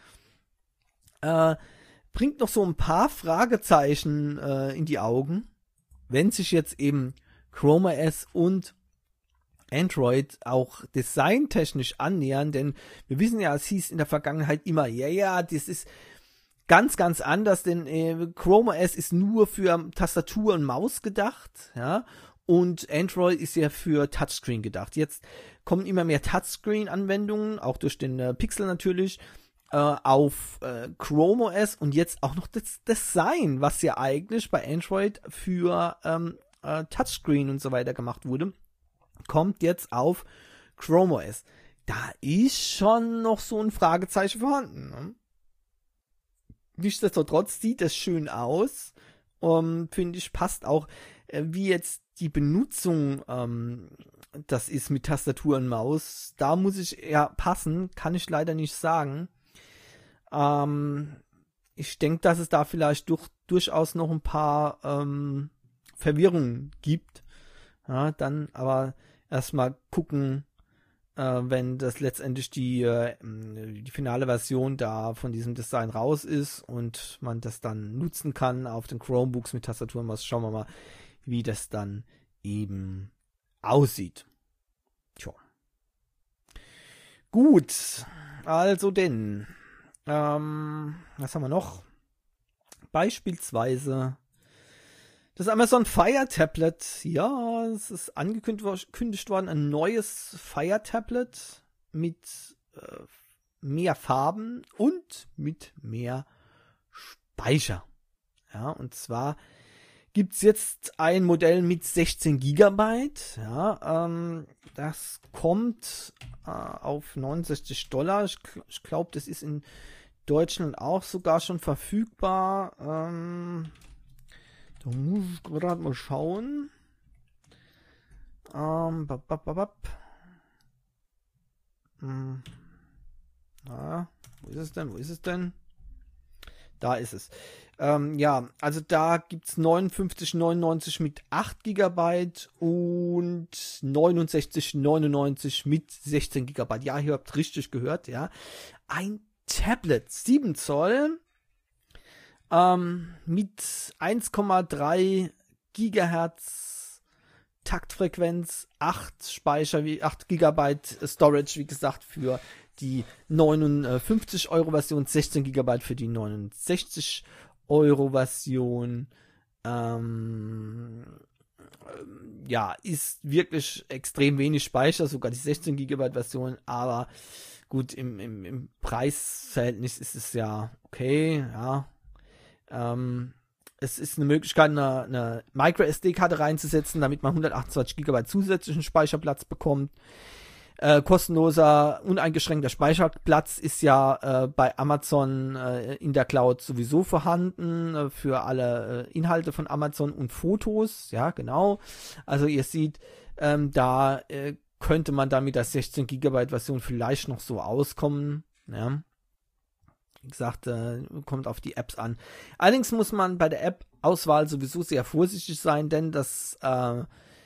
äh, bringt noch so ein paar Fragezeichen äh, in die Augen, wenn sich jetzt eben Chrome O S und Android auch designtechnisch annähern, denn wir wissen ja, es hieß in der Vergangenheit immer, ja, ja, das ist ganz, ganz anders, denn äh, Chrome O S ist nur für Tastatur und Maus gedacht, ja, und Android ist ja für Touchscreen gedacht. Jetzt kommen immer mehr Touchscreen-Anwendungen, auch durch den äh, Pixel natürlich, äh, auf äh, Chrome O S und jetzt auch noch das Design, was ja eigentlich bei Android für ähm, äh, Touchscreen und so weiter gemacht wurde, kommt jetzt auf Chrome O S. Da ist schon noch so ein Fragezeichen vorhanden, ne? Nichtsdestotrotz sieht es schön aus, um, finde ich, passt auch, äh, wie jetzt die Benutzung ähm, das ist mit Tastatur und Maus. Da muss ich eher passen, kann ich leider nicht sagen. Ähm, ich denke, dass es da vielleicht durch, durchaus noch ein paar ähm, Verwirrungen gibt. Ja, dann aber erstmal gucken, wenn das letztendlich die, die finale Version da von diesem Design raus ist und man das dann nutzen kann auf den Chromebooks mit Tastatur und Maus. Schauen wir mal, wie das dann eben aussieht. Tja. Gut, also denn, ähm, was haben wir noch? Beispielsweise das Amazon Fire Tablet, ja, es ist angekündigt worden, ein neues Fire Tablet mit äh, mehr Farben und mit mehr Speicher. Ja, und zwar gibt's jetzt ein Modell mit sechzehn Gigabyte. Ja, ähm, das kommt äh, auf neunundsechzig Dollar. Ich, ich glaube, das ist in Deutschland auch sogar schon verfügbar. Ähm, Da muss ich gerade mal schauen. Ähm, bap, bap, bap, bap. Hm. Ah, wo ist es denn? Wo ist es denn? Da ist es. Ähm, ja, also da gibt's neunundfünfzig neunundneunzig mit acht Gigabyte und neunundsechzig neunundneunzig mit sechzehn Gigabyte. Ja, ihr habt richtig gehört, ja. Ein Tablet, sieben Zoll. Ähm, mit eins Komma drei Gigahertz Taktfrequenz, acht Speicher, wie acht Gigabyte Storage, wie gesagt, für die neunundfünfzig Euro Version, sechzehn Gigabyte für die neunundsechzig Euro Version. Ähm, ja, ist wirklich extrem wenig Speicher, sogar die sechzehn Gigabyte Version, aber gut, im, im, im Preisverhältnis ist es ja okay, ja. Ähm, es ist eine Möglichkeit, eine, eine Micro-S D-Karte reinzusetzen, damit man hundertachtundzwanzig Gigabyte zusätzlichen Speicherplatz bekommt. Äh, kostenloser, uneingeschränkter Speicherplatz ist ja äh, bei Amazon äh, in der Cloud sowieso vorhanden, äh, für alle äh, Inhalte von Amazon und Fotos, ja, genau. Also ihr seht, ähm, da äh, könnte man da mit der sechzehn Gigabyte Version vielleicht noch so auskommen, ja. wie gesagt, äh, kommt auf die Apps an. Allerdings muss man bei der App-Auswahl sowieso sehr vorsichtig sein, denn das, äh,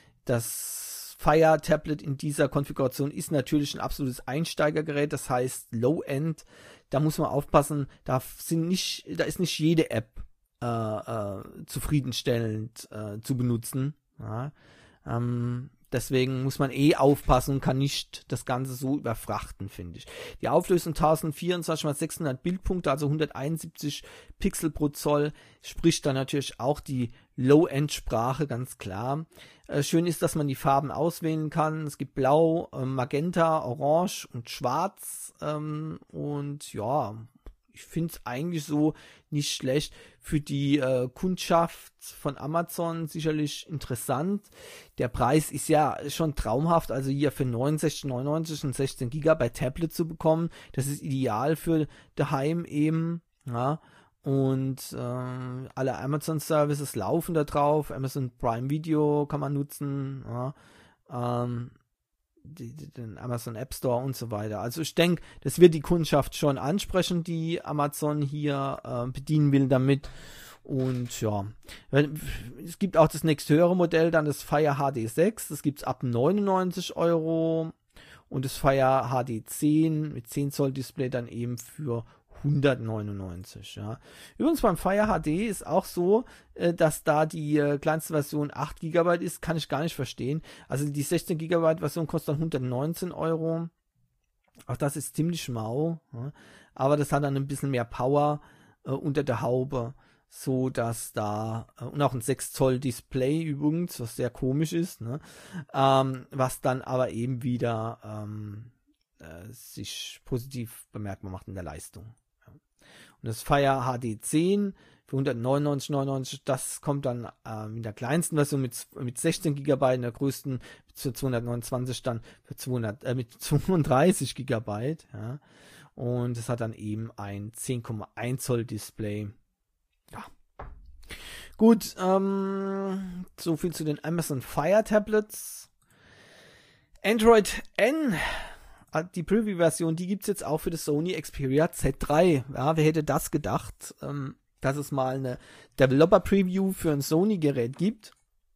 das Fire Tablet in dieser Konfiguration ist natürlich ein absolutes Einsteigergerät, das heißt Low-End. Da muss man aufpassen, da sind nicht, da ist nicht jede App äh, äh, zufriedenstellend äh, zu benutzen. Ja. Ähm, Deswegen muss man eh aufpassen und kann nicht das Ganze so überfrachten, finde ich. Die Auflösung tausendvierundzwanzig mal sechshundert Bildpunkte, also hunderteinundsiebzig Pixel pro Zoll, spricht dann natürlich auch die Low-End-Sprache, ganz klar. Äh, schön ist, dass man die Farben auswählen kann. Es gibt Blau, äh, Magenta, Orange und Schwarz. Ähm, und ja, ich finde es eigentlich so nicht schlecht. Für die äh, Kundschaft von Amazon sicherlich interessant. Der Preis ist ja schon traumhaft, also hier für neunundsechzig neunundneunzig ein sechzehn Gigabyte Tablet zu bekommen. Das ist ideal für daheim eben. Ja. Und äh, alle Amazon-Services laufen da drauf. Amazon Prime Video kann man nutzen. Ja. Ähm, Die, die, den Amazon App Store und so weiter. Also ich denke, das wird die Kundschaft schon ansprechen, die Amazon hier äh, bedienen will damit. Und ja, es gibt auch das nächsthöhere Modell, dann das Fire H D sechs, das gibt es ab neunundneunzig Euro und das Fire H D zehn mit zehn Zoll Display dann eben für hundertneunundneunzig, ja. Übrigens beim Fire H D ist auch so, äh, dass da die äh, kleinste Version acht Gigabyte ist, kann ich gar nicht verstehen. Also die sechzehn Gigabyte Version kostet dann hundertneunzehn Euro. Auch das ist ziemlich mau, ja. Aber das hat dann ein bisschen mehr Power äh, unter der Haube, so dass da, äh, und auch ein sechs Zoll Display übrigens, was sehr komisch ist, ne? ähm, was dann aber eben wieder ähm, äh, sich positiv bemerkbar macht in der Leistung. Und das Fire H D zehn für hundertneunundneunzig neunundneunzig, das kommt dann ähm, in der kleinsten Version mit, mit sechzehn Gigabyte, in der größten für zweihundertneunundzwanzig dann für zweihundert, äh, mit zweiunddreißig Gigabyte. Ja. Und es hat dann eben ein zehn Komma eins Zoll Display. Ja. Gut, ähm, so viel zu den Amazon Fire Tablets. Android N, die Preview-Version, die gibt es jetzt auch für das Sony Xperia Z drei. Ja, wer hätte das gedacht, ähm, dass es mal eine Developer-Preview für ein Sony-Gerät gibt.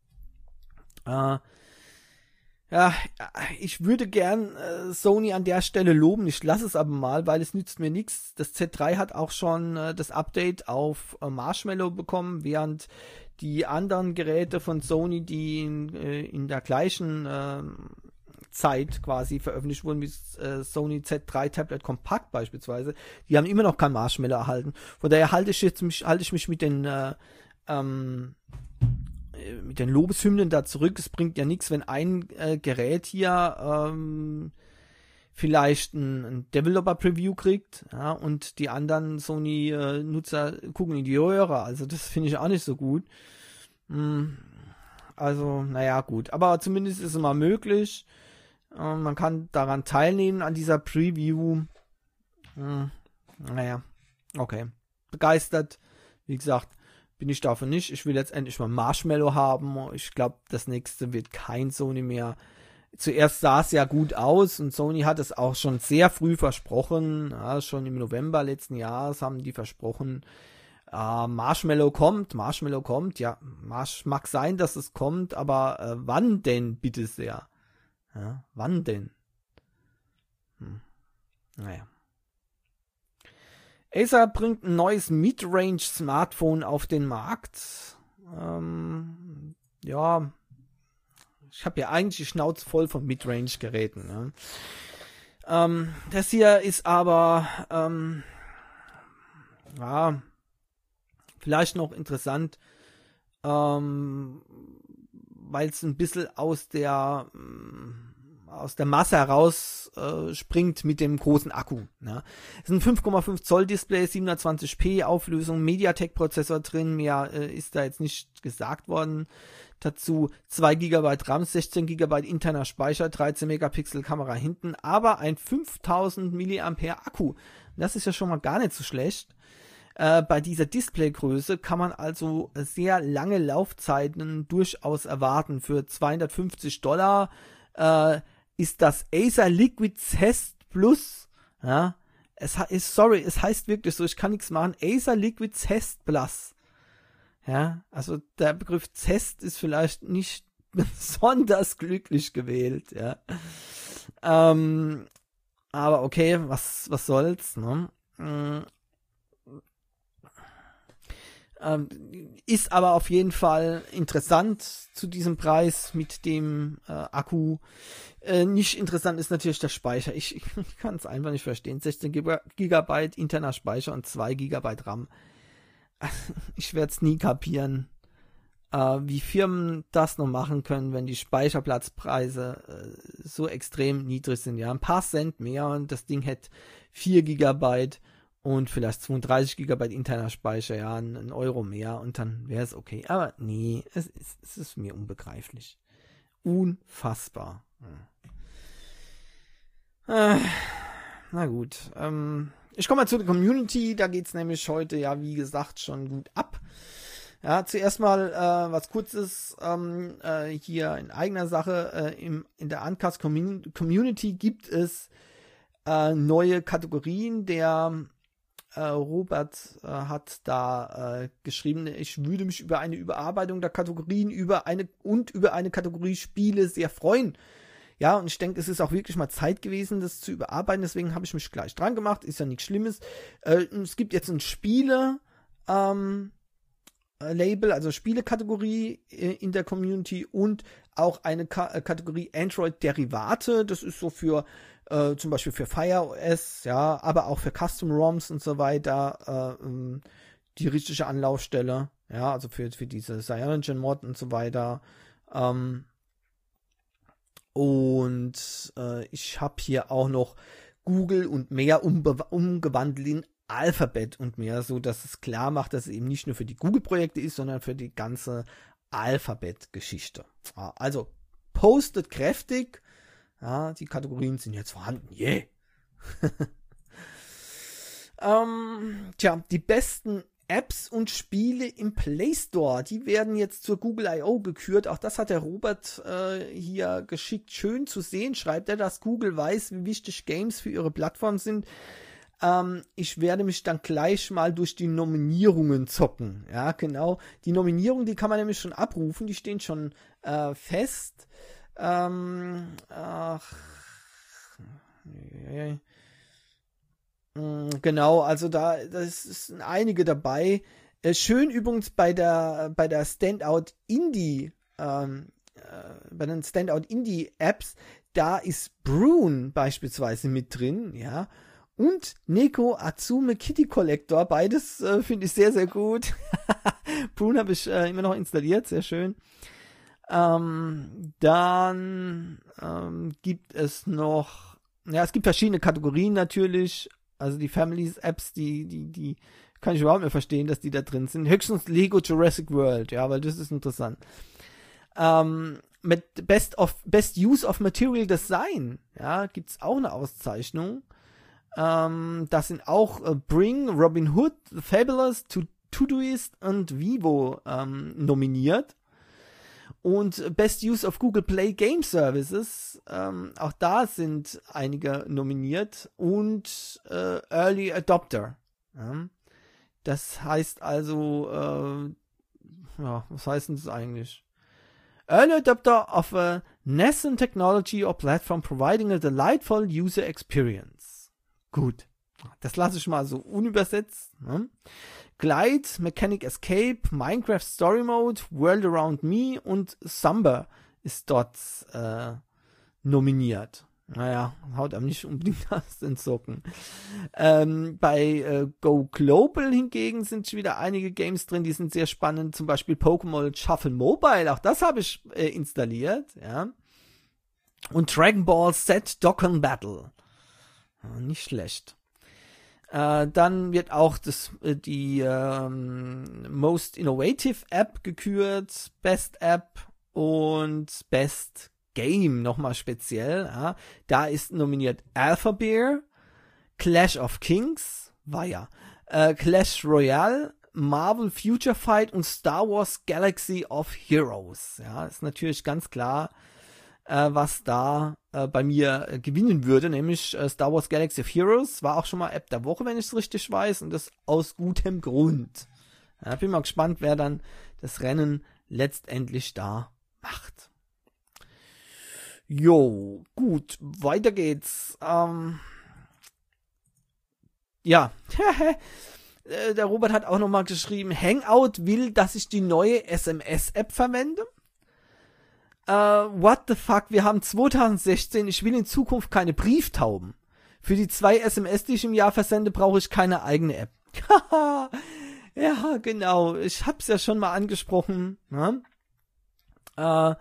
Äh, ja, ich würde gern äh, Sony an der Stelle loben, ich lasse es aber mal, weil es nützt mir nichts. Das Z drei hat auch schon äh, das Update auf äh, Marshmallow bekommen, während die anderen Geräte von Sony, die in, äh, in der gleichen äh, Zeit quasi veröffentlicht wurden, wie äh, Sony Z drei Tablet Compact beispielsweise, die haben immer noch kein Marshmallow erhalten. Von daher halte ich jetzt mich, halte ich mich mit den äh, ähm, mit den Lobeshymnen da zurück. Es bringt ja nichts, wenn ein äh, Gerät hier ähm, vielleicht ein, ein Developer-Preview kriegt, ja, und die anderen Sony-Nutzer äh, gucken in die Röhre. Also das finde ich auch nicht so gut. Hm, also, naja, gut. Aber zumindest ist es mal möglich. Äh, man kann daran teilnehmen, an dieser Preview. Hm, naja, okay. Begeistert, wie gesagt, bin ich dafür nicht. Ich will jetzt endlich mal Marshmallow haben. Ich glaube, das nächste wird kein Sony mehr. Zuerst sah es ja gut aus und Sony hat es auch schon sehr früh versprochen. Ja, schon im November letzten Jahres haben die versprochen, äh, Marshmallow kommt, Marshmallow kommt. Ja, Marsh, mag sein, dass es kommt, aber äh, wann denn, bitte sehr? Ja, wann denn? Hm. Naja. Acer bringt ein neues Mid-Range-Smartphone auf den Markt. Ähm, ja, ich habe ja eigentlich die Schnauze voll von Mid-Range-Geräten. Ne? Ähm, das hier ist aber, ähm, ja, vielleicht noch interessant, ähm, weil es ein bisschen aus der aus der Masse heraus äh, springt mit dem großen Akku. Ne? Es ist ein fünf Komma fünf Zoll Display, siebenhundertzwanzig p Auflösung, MediaTek-Prozessor drin, mehr äh, ist da jetzt nicht gesagt worden. Dazu zwei Gigabyte RAM, sechzehn Gigabyte interner Speicher, dreizehn Megapixel Kamera hinten, aber ein fünftausend Milliampere Akku. Das ist ja schon mal gar nicht so schlecht. Äh, bei dieser Displaygröße kann man also sehr lange Laufzeiten durchaus erwarten. Für zweihundertfünfzig Dollar äh, ist das Acer Liquid Zest Plus, ja, es ist, sorry, es heißt wirklich so, ich kann nichts machen, Acer Liquid Zest Plus. Ja, also der Begriff Zest ist vielleicht nicht besonders glücklich gewählt, ja. Ähm, aber okay, was, was soll's, ne? Ähm, ähm, ist aber auf jeden Fall interessant zu diesem Preis mit dem äh, Akku. Äh, nicht interessant ist natürlich der Speicher. Ich, ich, ich kann es einfach nicht verstehen. sechzehn Gigabyte interner Speicher und zwei Gigabyte RAM. Ich werde es nie kapieren, äh, wie Firmen das noch machen können, wenn die Speicherplatzpreise äh, so extrem niedrig sind. Ja, ein paar Cent mehr und das Ding hätte vier Gigabyte und vielleicht zweiunddreißig Gigabyte interner Speicher, ja, ein Euro mehr und dann wäre es okay. Aber nee, es ist, es ist mir unbegreiflich. Unfassbar. Hm. Äh, na gut, ähm, ich komme mal zu der Community, da geht's nämlich heute, ja, wie gesagt, schon gut ab. Ja, zuerst mal äh, was Kurzes ähm, äh, hier in eigener Sache. Äh, im, in der Uncast Community gibt es äh, neue Kategorien. Der äh, Robert äh, hat da äh, geschrieben, ich würde mich über eine Überarbeitung der Kategorien über eine und über eine Kategorie Spiele sehr freuen. Ja, und ich denke, es ist auch wirklich mal Zeit gewesen, das zu überarbeiten. Deswegen habe ich mich gleich dran gemacht. Ist ja nichts Schlimmes. Äh, es gibt jetzt ein Spiele ähm, Label, also Spielekategorie äh, in der Community und auch eine Ka- äh, Kategorie Android-Derivate. Das ist so für äh, zum Beispiel für Fire O S, ja, aber auch für Custom ROMs und so weiter äh, ähm, die richtige Anlaufstelle. Ja, also für, für diese CyanogenMod und so weiter. Ähm, Und äh, ich habe hier auch noch Google und mehr umbe- umgewandelt in Alphabet und mehr, so dass es klar macht, dass es eben nicht nur für die Google-Projekte ist, sondern für die ganze Alphabet-Geschichte. Ja, also postet kräftig. Ja, die Kategorien sind jetzt vorhanden. Yeah. ähm, tja, die besten Apps und Spiele im Play Store, die werden jetzt zur Google I O gekürt. Auch das hat der Robert äh, hier geschickt. Schön zu sehen, schreibt er, dass Google weiß, wie wichtig Games für ihre Plattform sind. Ähm, ich werde mich dann gleich mal durch die Nominierungen zocken. Ja, genau. Die Nominierungen, die kann man nämlich schon abrufen. Die stehen schon äh, fest. Ähm, ach... Genau, also da das sind einige dabei. Äh, schön übrigens bei der bei der Standout Indie, ähm, äh, bei den Standout Indie Apps, da ist Brune beispielsweise mit drin, ja, und Neko Atsume Kitty Collector, beides äh, finde ich sehr sehr gut. Brune habe ich äh, immer noch installiert, sehr schön. Ähm, dann ähm, gibt es noch, ja, es gibt verschiedene Kategorien natürlich. Also die Families-Apps, die, die, die kann ich überhaupt nicht verstehen, dass die da drin sind. Höchstens Lego Jurassic World, ja, weil das ist interessant. Ähm, mit Best of Best Use of Material Design, ja, gibt's auch eine Auszeichnung. Ähm, das sind auch äh, Bring, Robin Hood, The Fabulous, to, Todoist und Vivo ähm, nominiert. Und Best Use of Google Play Game Services, ähm, auch da sind einige nominiert. Und äh, Early Adopter. Ja. Das heißt also, äh, ja, was heißt denn das eigentlich? Early Adopter of a nascent technology or platform providing a delightful user experience. Gut, das lasse ich mal so unübersetzt. Ne? Glide, Mechanic Escape, Minecraft Story Mode, World Around Me und Samba ist dort äh, nominiert. Naja, haut einem nicht unbedingt aus den Socken. Ähm, bei äh, Go Global hingegen sind wieder einige Games drin, die sind sehr spannend. Zum Beispiel Pokémon Shuffle Mobile, auch das habe ich äh, installiert. Ja. Und Dragon Ball Z Dokkan Battle. Ja, nicht schlecht. Äh, dann wird auch das, äh, die ähm, Most Innovative App gekürt, Best App und Best Game nochmal speziell. Ja. Da ist nominiert Alphabear, Clash of Kings, war ja, äh, Clash Royale, Marvel Future Fight und Star Wars Galaxy of Heroes. Ja, ist natürlich ganz klar äh, was da äh, bei mir äh, gewinnen würde, nämlich äh, Star Wars Galaxy of Heroes, war auch schon mal App der Woche, wenn ich es richtig weiß, und das aus gutem Grund. Ja, bin mal gespannt, wer dann das Rennen letztendlich da macht. Jo, gut, weiter geht's. Ähm, ja, der Robert hat auch nochmal geschrieben, Hangout will, dass ich die neue S M S-App verwende. Uh, what the fuck, wir haben zwanzig sechzehn, ich will in Zukunft keine Brieftauben. Für die zwei S M S, die ich im Jahr versende, brauche ich keine eigene App. Ja, genau, ich hab's ja schon mal angesprochen. Ne? Uh,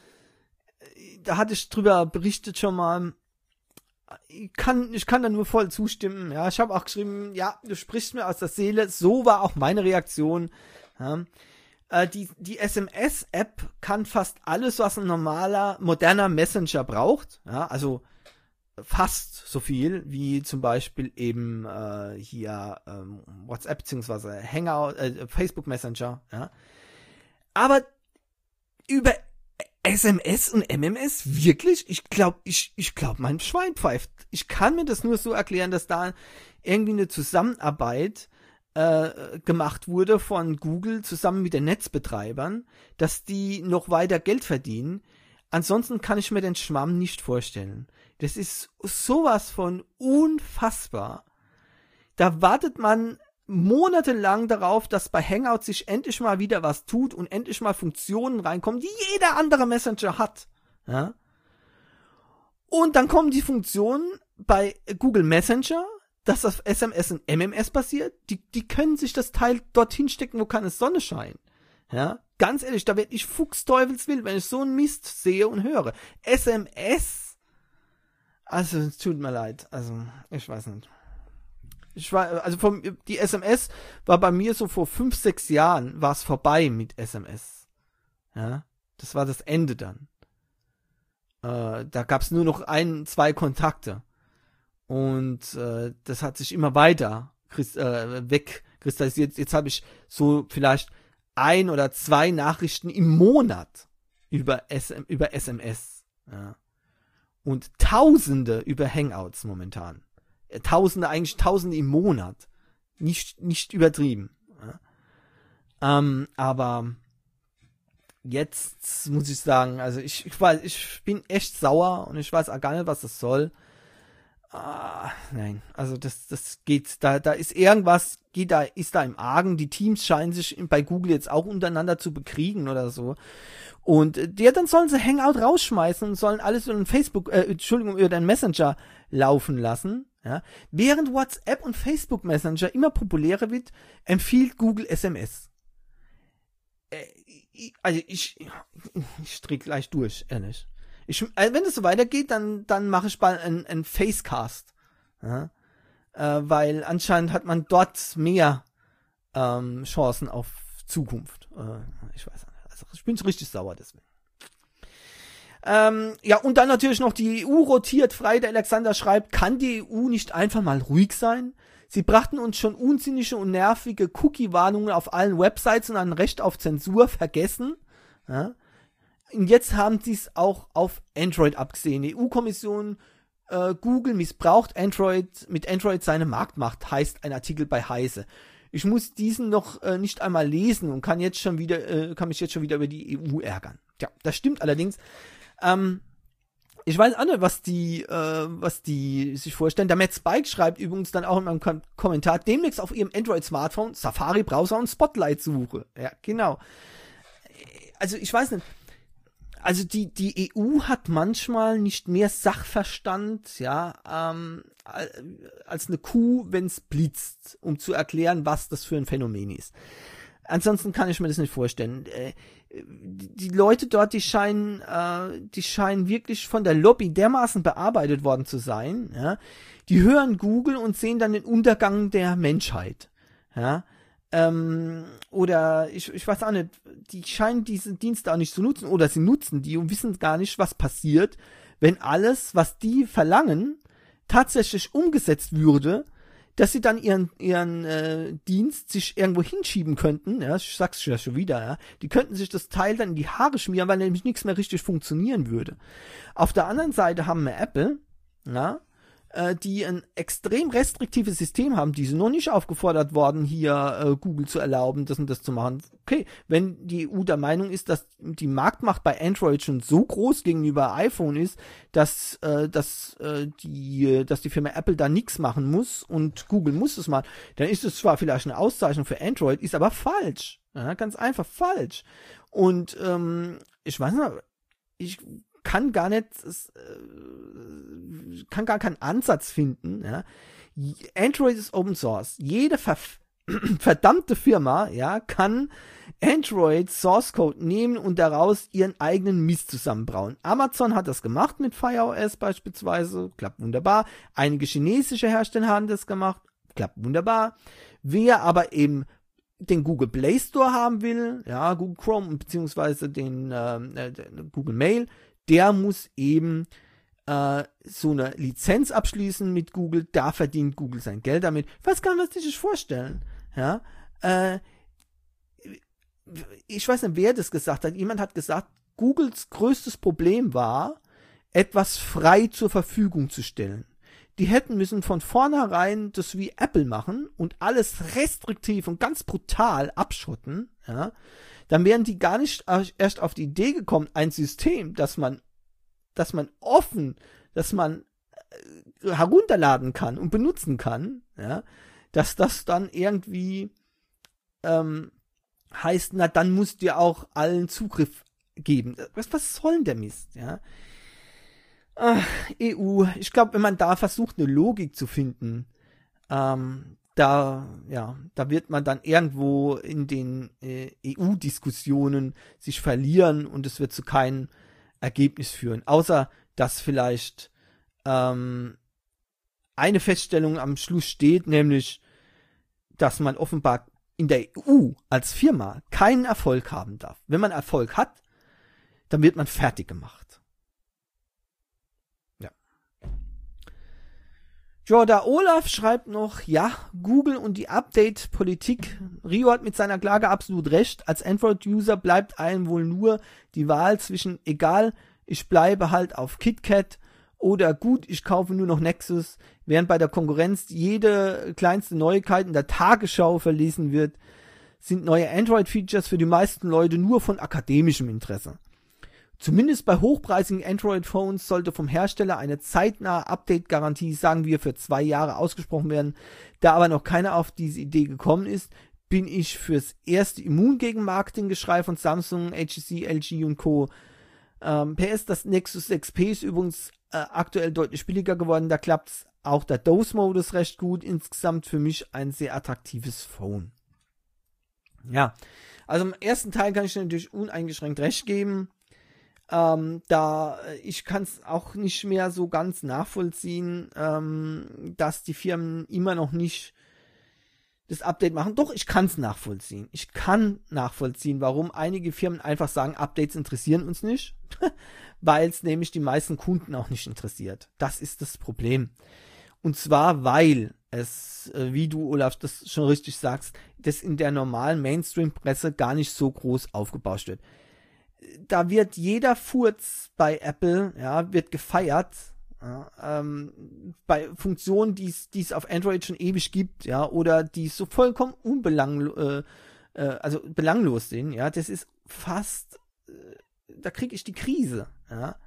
da hatte ich drüber berichtet schon mal. Ich kann, ich kann da nur voll zustimmen. Ja, ich habe auch geschrieben, ja, du sprichst mir aus der Seele. So war auch meine Reaktion. Ja. Äh, die, die S M S-App kann fast alles, was ein normaler, moderner Messenger braucht. Ja, also fast so viel wie zum Beispiel eben äh, hier ähm, WhatsApp bzw. Hangout, äh, Facebook Messenger. Ja. Aber über S M S und M M S? Wirklich? Ich glaube, ich, ich glaube, mein Schwein pfeift. Ich kann mir das nur so erklären, dass da irgendwie eine Zusammenarbeit äh, gemacht wurde von Google zusammen mit den Netzbetreibern, dass die noch weiter Geld verdienen. Ansonsten kann ich mir den Schwamm nicht vorstellen. Das ist sowas von unfassbar. Da wartet man monatelang darauf, dass bei Hangout sich endlich mal wieder was tut und endlich mal Funktionen reinkommen, die jeder andere Messenger hat. Ja? Und dann kommen die Funktionen bei Google Messenger, dass das S M S und M M S passiert. Die, die können sich das Teil dorthin stecken, wo keine Sonne scheint. Ja? Ganz ehrlich, da werde ich fuchsteufelswild, wenn ich so einen Mist sehe und höre. S M S, also es tut mir leid, also ich weiß nicht. Ich war, also vom, die S M S war bei mir so vor fünf, sechs Jahren, war es vorbei mit S M S. Ja, das war das Ende dann. Äh, da gab es nur noch ein, zwei Kontakte. Und äh, das hat sich immer weiter äh, wegkristallisiert. Jetzt, jetzt habe ich so vielleicht ein oder zwei Nachrichten im Monat über, S M, über S M S. Ja. Und Tausende über Hangouts momentan. Tausende, eigentlich Tausende im Monat. Nicht, nicht übertrieben. Ja. Ähm, aber jetzt muss ich sagen, also ich, ich weiß, ich bin echt sauer und ich weiß auch gar nicht, was das soll. Ah, nein, also das, das geht, da, da ist irgendwas, geht da, ist da im Argen. Die Teams scheinen sich bei Google jetzt auch untereinander zu bekriegen oder so. Und ja, dann sollen sie Hangout rausschmeißen und sollen alles über den Facebook, äh, Entschuldigung, über den Messenger laufen lassen. Ja. Während WhatsApp und Facebook Messenger immer populärer wird, empfiehlt Google S M S. Äh, ich, also ich, ich dreh gleich durch, ehrlich. Ich, also wenn es so weitergeht, dann, dann mache ich bald einen, einen Facecast. Ja. Äh, weil anscheinend hat man dort mehr ähm, Chancen auf Zukunft. Äh, ich weiß nicht. Also ich bin richtig sauer deswegen. Ähm, ja, und dann natürlich noch die E U rotiert frei. Der Alexander schreibt, kann die E U nicht einfach mal ruhig sein? Sie brachten uns schon unsinnige und nervige Cookie-Warnungen auf allen Websites und ein Recht auf Zensur vergessen. Ja? Und jetzt haben sie es auch auf Android abgesehen. Die E U-Kommission äh, Google missbraucht Android mit Android seine Marktmacht, heißt ein Artikel bei Heise. Ich muss diesen noch äh, nicht einmal lesen und kann jetzt schon wieder, äh, kann mich jetzt schon wieder über die E U ärgern. Tja, das stimmt allerdings. Ähm, ich weiß auch nicht, was die, äh, was die sich vorstellen. Der Matt Spike schreibt übrigens dann auch in meinem Kom- Kommentar, demnächst auf ihrem Android-Smartphone Safari-Browser und Spotlight-Suche. Ja, genau. Also ich weiß nicht. Also die, die E U hat manchmal nicht mehr Sachverstand, ja, ähm, als eine Kuh, wenn's blitzt, um zu erklären, was das für ein Phänomen ist. Ansonsten kann ich mir das nicht vorstellen. Äh, die Leute dort, die scheinen, äh, die scheinen wirklich von der Lobby dermaßen bearbeitet worden zu sein. Ja? Die hören Google und sehen dann den Untergang der Menschheit. Ja? Ähm, oder ich, ich weiß auch nicht, die scheinen diese Dienste auch nicht zu nutzen oder sie nutzen die und wissen gar nicht, was passiert, wenn alles, was die verlangen, tatsächlich umgesetzt würde. dass sie dann ihren ihren äh, Dienst sich irgendwo hinschieben könnten, ja, ich sag's ja schon wieder, ja, die könnten sich das Teil dann in die Haare schmieren, weil nämlich nichts mehr richtig funktionieren würde. Auf der anderen Seite haben wir Apple, ja, äh, die ein extrem restriktives System haben, die sind noch nicht aufgefordert worden, hier äh, Google zu erlauben, das und das zu machen. Okay, wenn die E U der Meinung ist, dass die Marktmacht bei Android schon so groß gegenüber iPhone ist, dass, äh, dass, äh, die, dass die Firma Apple da nichts machen muss und Google muss es machen, dann ist es zwar vielleicht eine Auszeichnung für Android, ist aber falsch. Ja, ganz einfach falsch. Und ähm, ich weiß nicht, ich kann gar nicht, äh, kann gar keinen Ansatz finden. Ja. Android ist Open Source. Jede ver verdammte Firma, ja, kann Android Source Code nehmen und daraus ihren eigenen Mist zusammenbrauen. Amazon hat das gemacht mit Fire O S beispielsweise, klappt wunderbar. Einige chinesische Hersteller haben das gemacht, klappt wunderbar. Wer aber eben den Google Play Store haben will, ja, Google Chrome beziehungsweise den äh, Google Mail, der muss eben äh, so eine Lizenz abschließen mit Google, da verdient Google sein Geld damit. Was kann man sich vorstellen? Ja, äh, ich weiß nicht, wer das gesagt hat. Jemand hat gesagt, Googles größtes Problem war, etwas frei zur Verfügung zu stellen. Die hätten müssen von vornherein das wie Apple machen und alles restriktiv und ganz brutal abschotten, ja. Dann wären die gar nicht erst auf die Idee gekommen, ein System, das man, das man offen, das man herunterladen kann und benutzen kann, ja, dass das dann irgendwie ähm, heißt, na dann musst du ja auch allen Zugriff geben. Was, was soll denn der Mist, ja? Ach, E U, ich glaube, wenn man da versucht, eine Logik zu finden, ähm, da, ja, da wird man dann irgendwo in den äh, E U-Diskussionen sich verlieren und es wird zu keinem Ergebnis führen. Außer, dass vielleicht ähm, eine Feststellung am Schluss steht, nämlich, dass man offenbar in der E U als Firma keinen Erfolg haben darf. Wenn man Erfolg hat, dann wird man fertig gemacht. Ja. Jorda Olaf schreibt noch, ja, Google und die Update-Politik. Rio hat mit seiner Klage absolut recht. Als Android-User bleibt einem wohl nur die Wahl zwischen, egal, ich bleibe halt auf KitKat oder gut, ich kaufe nur noch Nexus, während bei der Konkurrenz jede kleinste Neuigkeit in der Tagesschau verlesen wird, sind neue Android-Features für die meisten Leute nur von akademischem Interesse. Zumindest bei hochpreisigen Android-Phones sollte vom Hersteller eine zeitnahe Update-Garantie, sagen wir, für zwei Jahre ausgesprochen werden. Da aber noch keiner auf diese Idee gekommen ist, bin ich fürs erste immun gegen Marketinggeschrei von Samsung, H T C, L G und Co. Ähm, P S, das Nexus sechs P ist übrigens äh, aktuell deutlich billiger geworden. Da klappt auch der D O S-Modus recht gut. Insgesamt für mich ein sehr attraktives Phone. Ja, also im ersten Teil kann ich natürlich uneingeschränkt recht geben. Ähm, da ich kann es auch nicht mehr so ganz nachvollziehen, ähm, dass die Firmen immer noch nicht das Update machen. Doch, ich kann es nachvollziehen. Ich kann nachvollziehen, warum einige Firmen einfach sagen, Updates interessieren uns nicht, weil es nämlich die meisten Kunden auch nicht interessiert. Das ist das Problem. Und zwar, weil es, wie du, Olaf, das schon richtig sagst, das in der normalen Mainstream-Presse gar nicht so groß aufgebauscht wird. Da wird jeder Furz bei Apple, ja, wird gefeiert, ja, ähm, bei Funktionen, die es auf Android schon ewig gibt, ja, oder die so vollkommen unbelanglos, äh, äh, also belanglos sind, ja, das ist fast, äh, da kriege ich die Krise, ja.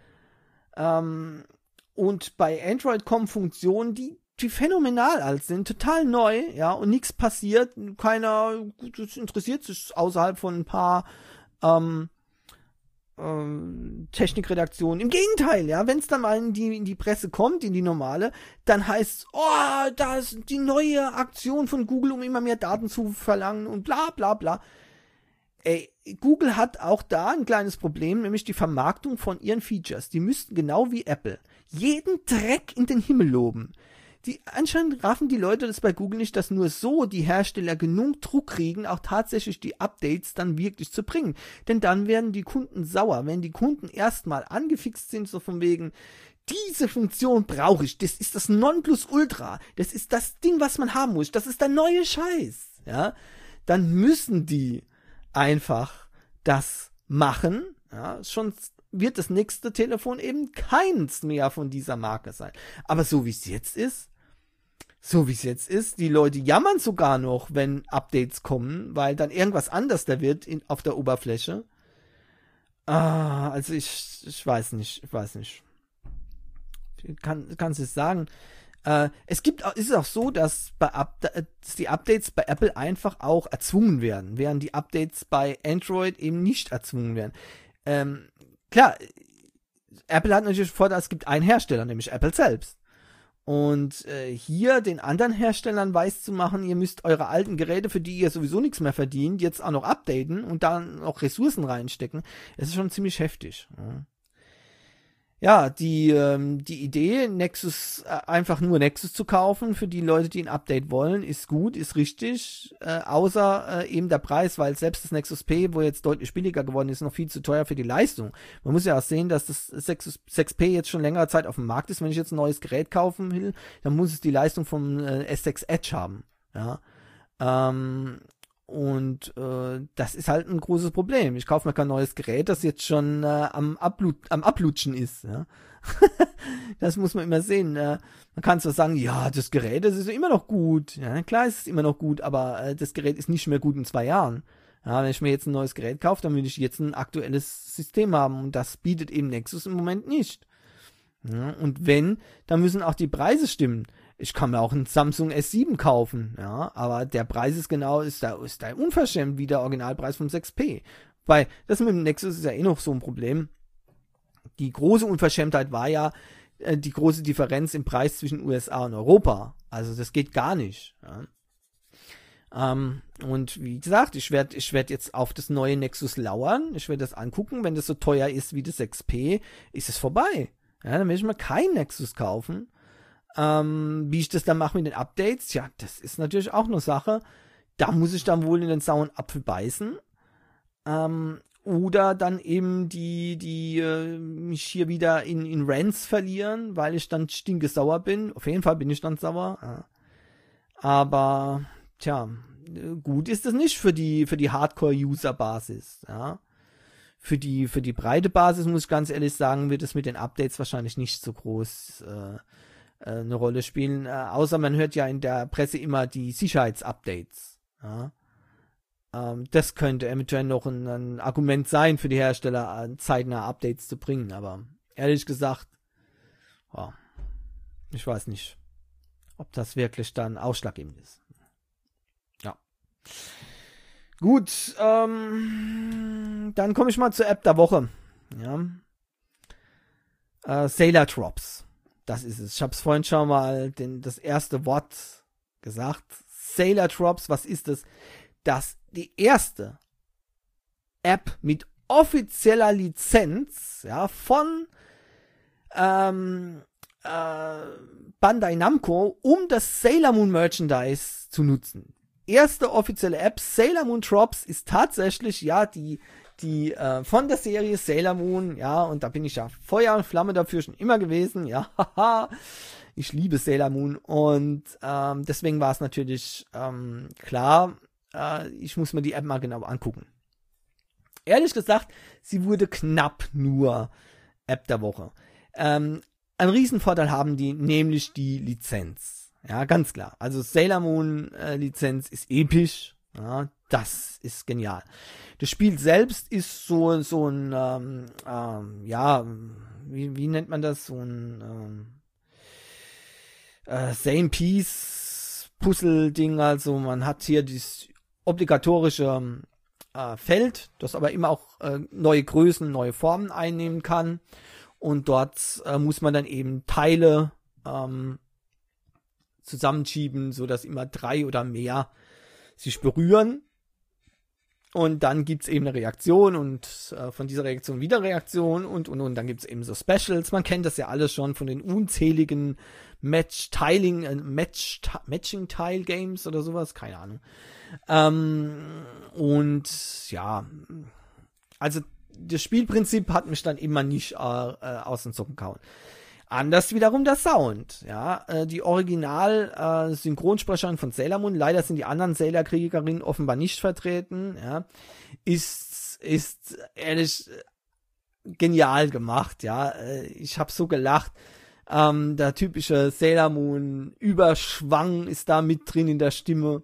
Ähm, und bei Android kommen Funktionen, die die phänomenal alt sind, total neu, ja, und nichts passiert, keiner, das interessiert sich außerhalb von ein paar ähm, Technikredaktion. Im Gegenteil, ja, wenn es dann mal in die, in die Presse kommt, in die normale, dann heißt es, oh, da ist die neue Aktion von Google, um immer mehr Daten zu verlangen und bla bla bla. Ey, Google hat auch da ein kleines Problem, nämlich die Vermarktung von ihren Features. Die müssten genau wie Apple jeden Dreck in den Himmel loben. Die, anscheinend raffen die Leute das bei Google nicht, dass nur so die Hersteller genug Druck kriegen, auch tatsächlich die Updates dann wirklich zu bringen. Denn dann werden die Kunden sauer. Wenn die Kunden erstmal angefixt sind, so von wegen, diese Funktion brauche ich, das ist das Nonplusultra, das ist das Ding, was man haben muss, das ist der neue Scheiß, ja, dann müssen die einfach das machen, ja, schon wird das nächste Telefon eben keins mehr von dieser Marke sein. Aber so wie es jetzt ist, so wie es jetzt ist, die Leute jammern sogar noch, wenn Updates kommen, weil dann irgendwas anders da wird in, auf der Oberfläche. Ah, also ich, ich weiß nicht, ich weiß nicht. Ich kann, kannst es sagen. Äh, es gibt, ist es auch so, dass, bei Up, dass die Updates bei Apple einfach auch erzwungen werden, während die Updates bei Android eben nicht erzwungen werden. Ähm, klar, Apple hat natürlich den Vorteil, es gibt einen Hersteller, nämlich Apple selbst. Und äh, hier den anderen Herstellern weiß zu machen, ihr müsst eure alten Geräte, für die ihr sowieso nichts mehr verdient, jetzt auch noch updaten und dann auch Ressourcen reinstecken, das ist schon ziemlich heftig. Ja. Ja, die, ähm, die Idee, Nexus, äh, einfach nur Nexus zu kaufen, für die Leute, die ein Update wollen, ist gut, ist richtig, äh, außer äh, eben der Preis, weil selbst das Nexus P, wo jetzt deutlich billiger geworden ist, noch viel zu teuer für die Leistung. Man muss ja auch sehen, dass das sechs P jetzt schon längere Zeit auf dem Markt ist. Wenn ich jetzt ein neues Gerät kaufen will, dann muss es die Leistung vom äh, S sechs Edge haben, ja. Ähm, Und äh, das ist halt ein großes Problem. Ich kaufe mir kein neues Gerät, das jetzt schon äh, am, Ablut am Ablutschen ist. Ja? Das muss man immer sehen. Äh, man kann zwar sagen, ja, das Gerät, das ist immer noch gut. Ja, klar ist es immer noch gut, aber äh, das Gerät ist nicht mehr gut in zwei Jahren. Ja, wenn ich mir jetzt ein neues Gerät kaufe, dann will ich jetzt ein aktuelles System haben. Und das bietet eben Nexus im Moment nicht. Ja, und wenn, dann müssen auch die Preise stimmen. Ich kann mir auch einen Samsung S sieben kaufen, ja, aber der Preis ist genau, ist da, ist da unverschämt wie der Originalpreis vom sechs P. Weil das mit dem Nexus ist ja eh noch so ein Problem. Die große Unverschämtheit war ja äh, die große Differenz im Preis zwischen U S A und Europa. Also das geht gar nicht. Ja. Ähm, und wie gesagt, ich werde ich werd jetzt auf das neue Nexus lauern. Ich werde das angucken. Wenn das so teuer ist wie das sechs P, ist es vorbei. Ja, dann will ich mir kein Nexus kaufen. Ähm, wie ich das dann mache mit den Updates, ja, das ist natürlich auch eine Sache. Da muss ich dann wohl in den sauren Apfel beißen. Ähm, oder dann eben die, die äh, mich hier wieder in, in Rants verlieren, weil ich dann stinkesauer bin. Auf jeden Fall bin ich dann sauer. Ja. Aber, tja, gut ist das nicht für die, für die Hardcore-User-Basis, ja. Für die, für die breite Basis, muss ich ganz ehrlich sagen, wird es mit den Updates wahrscheinlich nicht so groß äh, eine Rolle spielen, äh, außer man hört ja in der Presse immer die Sicherheitsupdates. Ja? Ähm, das könnte eventuell noch ein, ein Argument sein für die Hersteller, äh, zeitnah Updates zu bringen, aber ehrlich gesagt, oh, ich weiß nicht, ob das wirklich dann ausschlaggebend ist. Ja. Gut, ähm, dann komme ich mal zur App der Woche. Ja. Äh, Sailor Drops. Das ist es. Ich habe es vorhin schon mal den, das erste Wort gesagt. Sailor Drops, was ist es? Das die erste App mit offizieller Lizenz, ja, von ähm, äh, Bandai Namco, um das Sailor Moon Merchandise zu nutzen. Erste offizielle App, Sailor Moon Drops, ist tatsächlich, ja, die die äh, von der Serie Sailor Moon, ja, und da bin ich ja Feuer und Flamme dafür schon immer gewesen, ja, haha, ich liebe Sailor Moon und ähm, deswegen war es natürlich ähm, klar, äh, ich muss mir die App mal genau angucken. Ehrlich gesagt, sie wurde knapp nur App der Woche. Ähm, einen Riesenvorteil haben die, nämlich die Lizenz, ja, ganz klar. Also Sailor Moon äh, Lizenz ist episch, ja, das ist genial. Das Spiel selbst ist so so ein ähm, ähm, ja, wie, wie nennt man das, so ein ähm, äh, Same Piece Puzzle Ding. Also man hat hier dieses obligatorische äh, Feld, das aber immer auch äh, neue Größen, neue Formen einnehmen kann. Und dort äh, muss man dann eben Teile ähm, zusammenschieben, so dass immer drei oder mehr sich berühren. Und dann gibt's eben eine Reaktion und äh, von dieser Reaktion wieder Reaktion und und und dann gibt's eben so Specials. Man kennt das ja alles schon von den unzähligen Match-Tiling, äh, Match Matching-Tile-Games oder sowas, keine Ahnung. Ähm, und ja, also das Spielprinzip hat mich dann immer nicht äh, äh, aus den Socken gehauen. Anders wiederum der Sound, ja, äh, die Original äh, Synchronsprecherin von Sailor Moon, leider sind die anderen Sailor Kriegerinnen offenbar nicht vertreten, ja, ist, ist ehrlich genial gemacht, ja, ich habe so gelacht. Ähm, der typische Sailor Moon Überschwang ist da mit drin in der Stimme.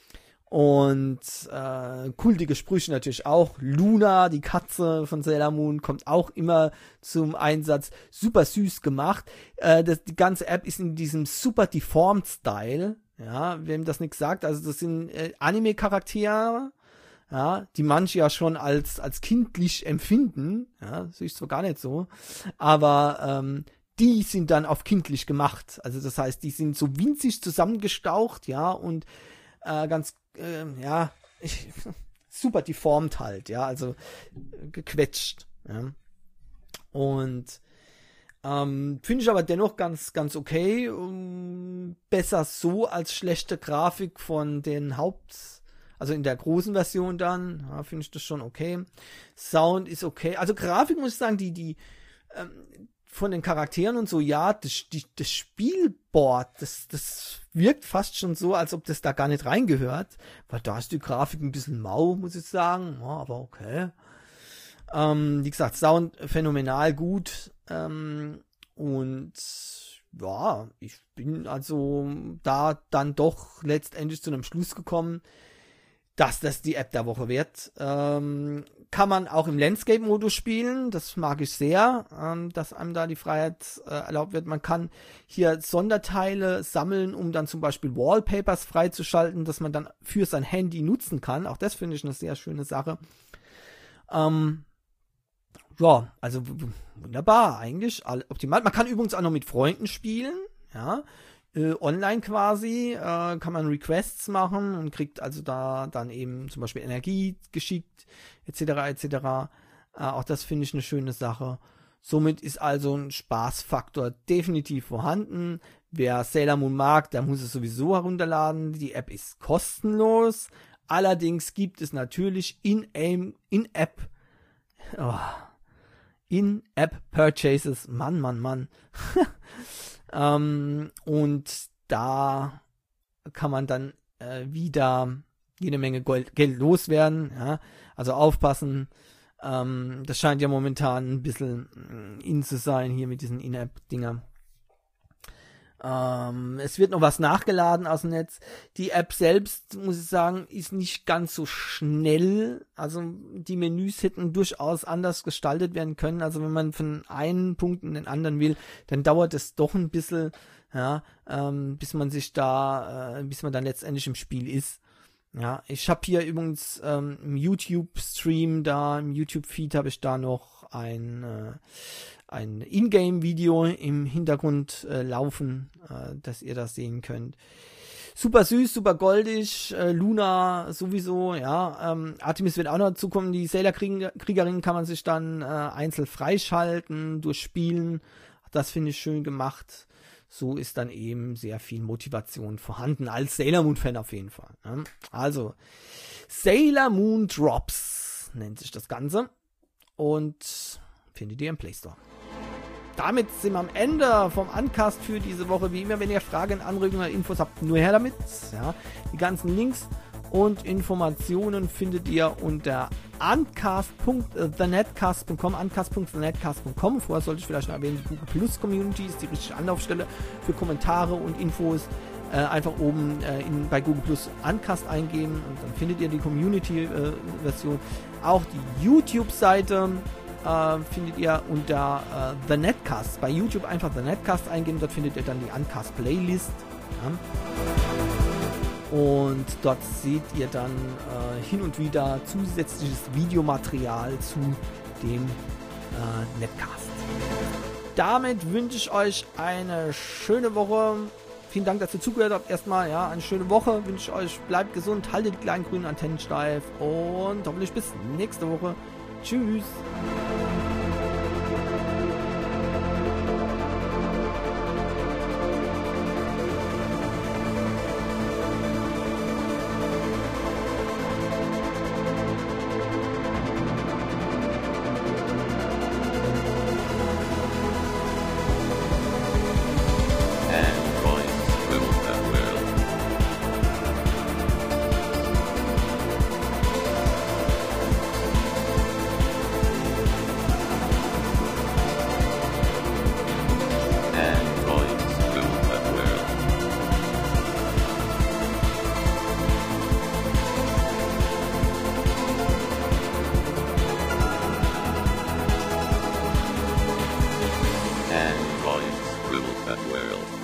Und äh, kultige Sprüche natürlich auch. Luna, die Katze von Sailor Moon, kommt auch immer zum Einsatz. Super süß gemacht. Äh, das, die ganze App ist in diesem super deformed Style. Ja, wem das nichts sagt. Also das sind äh, Anime-Charaktere, ja, die manche ja schon als als kindlich empfinden. Ja, das ist zwar gar nicht so. Aber ähm, die sind dann auf kindlich gemacht. Also das heißt, die sind so winzig zusammengestaucht, ja, und äh, ganz äh, ja, ich, super deformt halt, ja, also äh, gequetscht, ja. Und ähm, finde ich aber dennoch ganz, ganz okay. Um, besser so als schlechte Grafik von den Haupt, also in der großen Version dann, ja, finde ich das schon okay. Sound ist okay. Also Grafik muss ich sagen, die, die, ähm, von den Charakteren und so, ja, das, die, das Spielboard, das, das wirkt fast schon so, als ob das da gar nicht reingehört, weil da ist die Grafik ein bisschen mau, muss ich sagen, ja, aber okay. Ähm, wie gesagt, Sound phänomenal gut, ähm, und ja, ich bin also da dann doch letztendlich zu einem Schluss gekommen, dass das die App der Woche wird. Ähm, kann man auch im Landscape-Modus spielen, das mag ich sehr, ähm, dass einem da die Freiheit äh, erlaubt wird. Man kann hier Sonderteile sammeln, um dann zum Beispiel Wallpapers freizuschalten, dass man dann für sein Handy nutzen kann. Auch das finde ich eine sehr schöne Sache. Ähm, ja, also w- wunderbar, eigentlich all- optimal. Man kann übrigens auch noch mit Freunden spielen, ja, äh, online quasi, äh, kann man Requests machen und kriegt also da dann eben zum Beispiel Energie geschickt, et cetera et cetera. Äh, auch das finde ich eine schöne Sache. Somit ist also ein Spaßfaktor definitiv vorhanden. Wer Sailor Moon mag, der muss es sowieso herunterladen. Die App ist kostenlos. Allerdings gibt es natürlich in-aim, in-App, oh, In-App-Purchases, Mann, Mann, Mann. ähm, und da kann man dann äh, wieder jede Menge Gold, Geld loswerden. Ja? Also aufpassen. Ähm, das scheint ja momentan ein bisschen in zu sein hier mit diesen In-App-Dingern. Ähm, es wird noch was nachgeladen aus dem Netz. Die App selbst, muss ich sagen, ist nicht ganz so schnell. Also die Menüs hätten durchaus anders gestaltet werden können. Also wenn man von einem Punkt in den anderen will, dann dauert es doch ein bisschen, ja, ähm, bis man sich da, äh, bis man dann letztendlich im Spiel ist. Ja, ich habe hier übrigens ähm, im YouTube-Stream da, im YouTube-Feed habe ich da noch ein äh, ein Ingame-Video im Hintergrund äh, laufen, äh, dass ihr das sehen könnt. Super süß, super goldig, äh, Luna sowieso, ja, ähm, Artemis wird auch noch dazukommen, die Sailor-Kriegerinnen kann man sich dann äh, einzeln freischalten, durchspielen, das finde ich schön gemacht. So ist dann eben sehr viel Motivation vorhanden, als Sailor Moon-Fan auf jeden Fall. Ne? Also, Sailor Moon Drops nennt sich das Ganze und findet ihr im Play Store. Damit sind wir am Ende vom Uncast für diese Woche. Wie immer, wenn ihr Fragen, Anregungen oder Infos habt, nur her damit. Ja, die ganzen Links und Informationen findet ihr unter uncast punkt the netcast punkt com, uncast punkt the netcast punkt com. Vorher sollte ich vielleicht noch erwähnen, die Google Plus Community ist die richtige Anlaufstelle für Kommentare und Infos. Äh, einfach oben äh, in, bei Google Plus Uncast eingeben und dann findet ihr die Community-Version. Äh, Auch die YouTube-Seite Uh, findet ihr unter uh, The Netcast. Bei YouTube einfach The Netcast eingeben, dort findet ihr dann die Uncast Playlist. Ja. Und dort seht ihr dann uh, hin und wieder zusätzliches Videomaterial zu dem uh, Netcast. Damit wünsche ich euch eine schöne Woche. Vielen Dank, dass ihr zugehört habt. Erstmal, ja, eine schöne Woche wünsche ich euch. Bleibt gesund, haltet die kleinen grünen Antennen steif und hoffentlich bis nächste Woche. Tschüss. that world.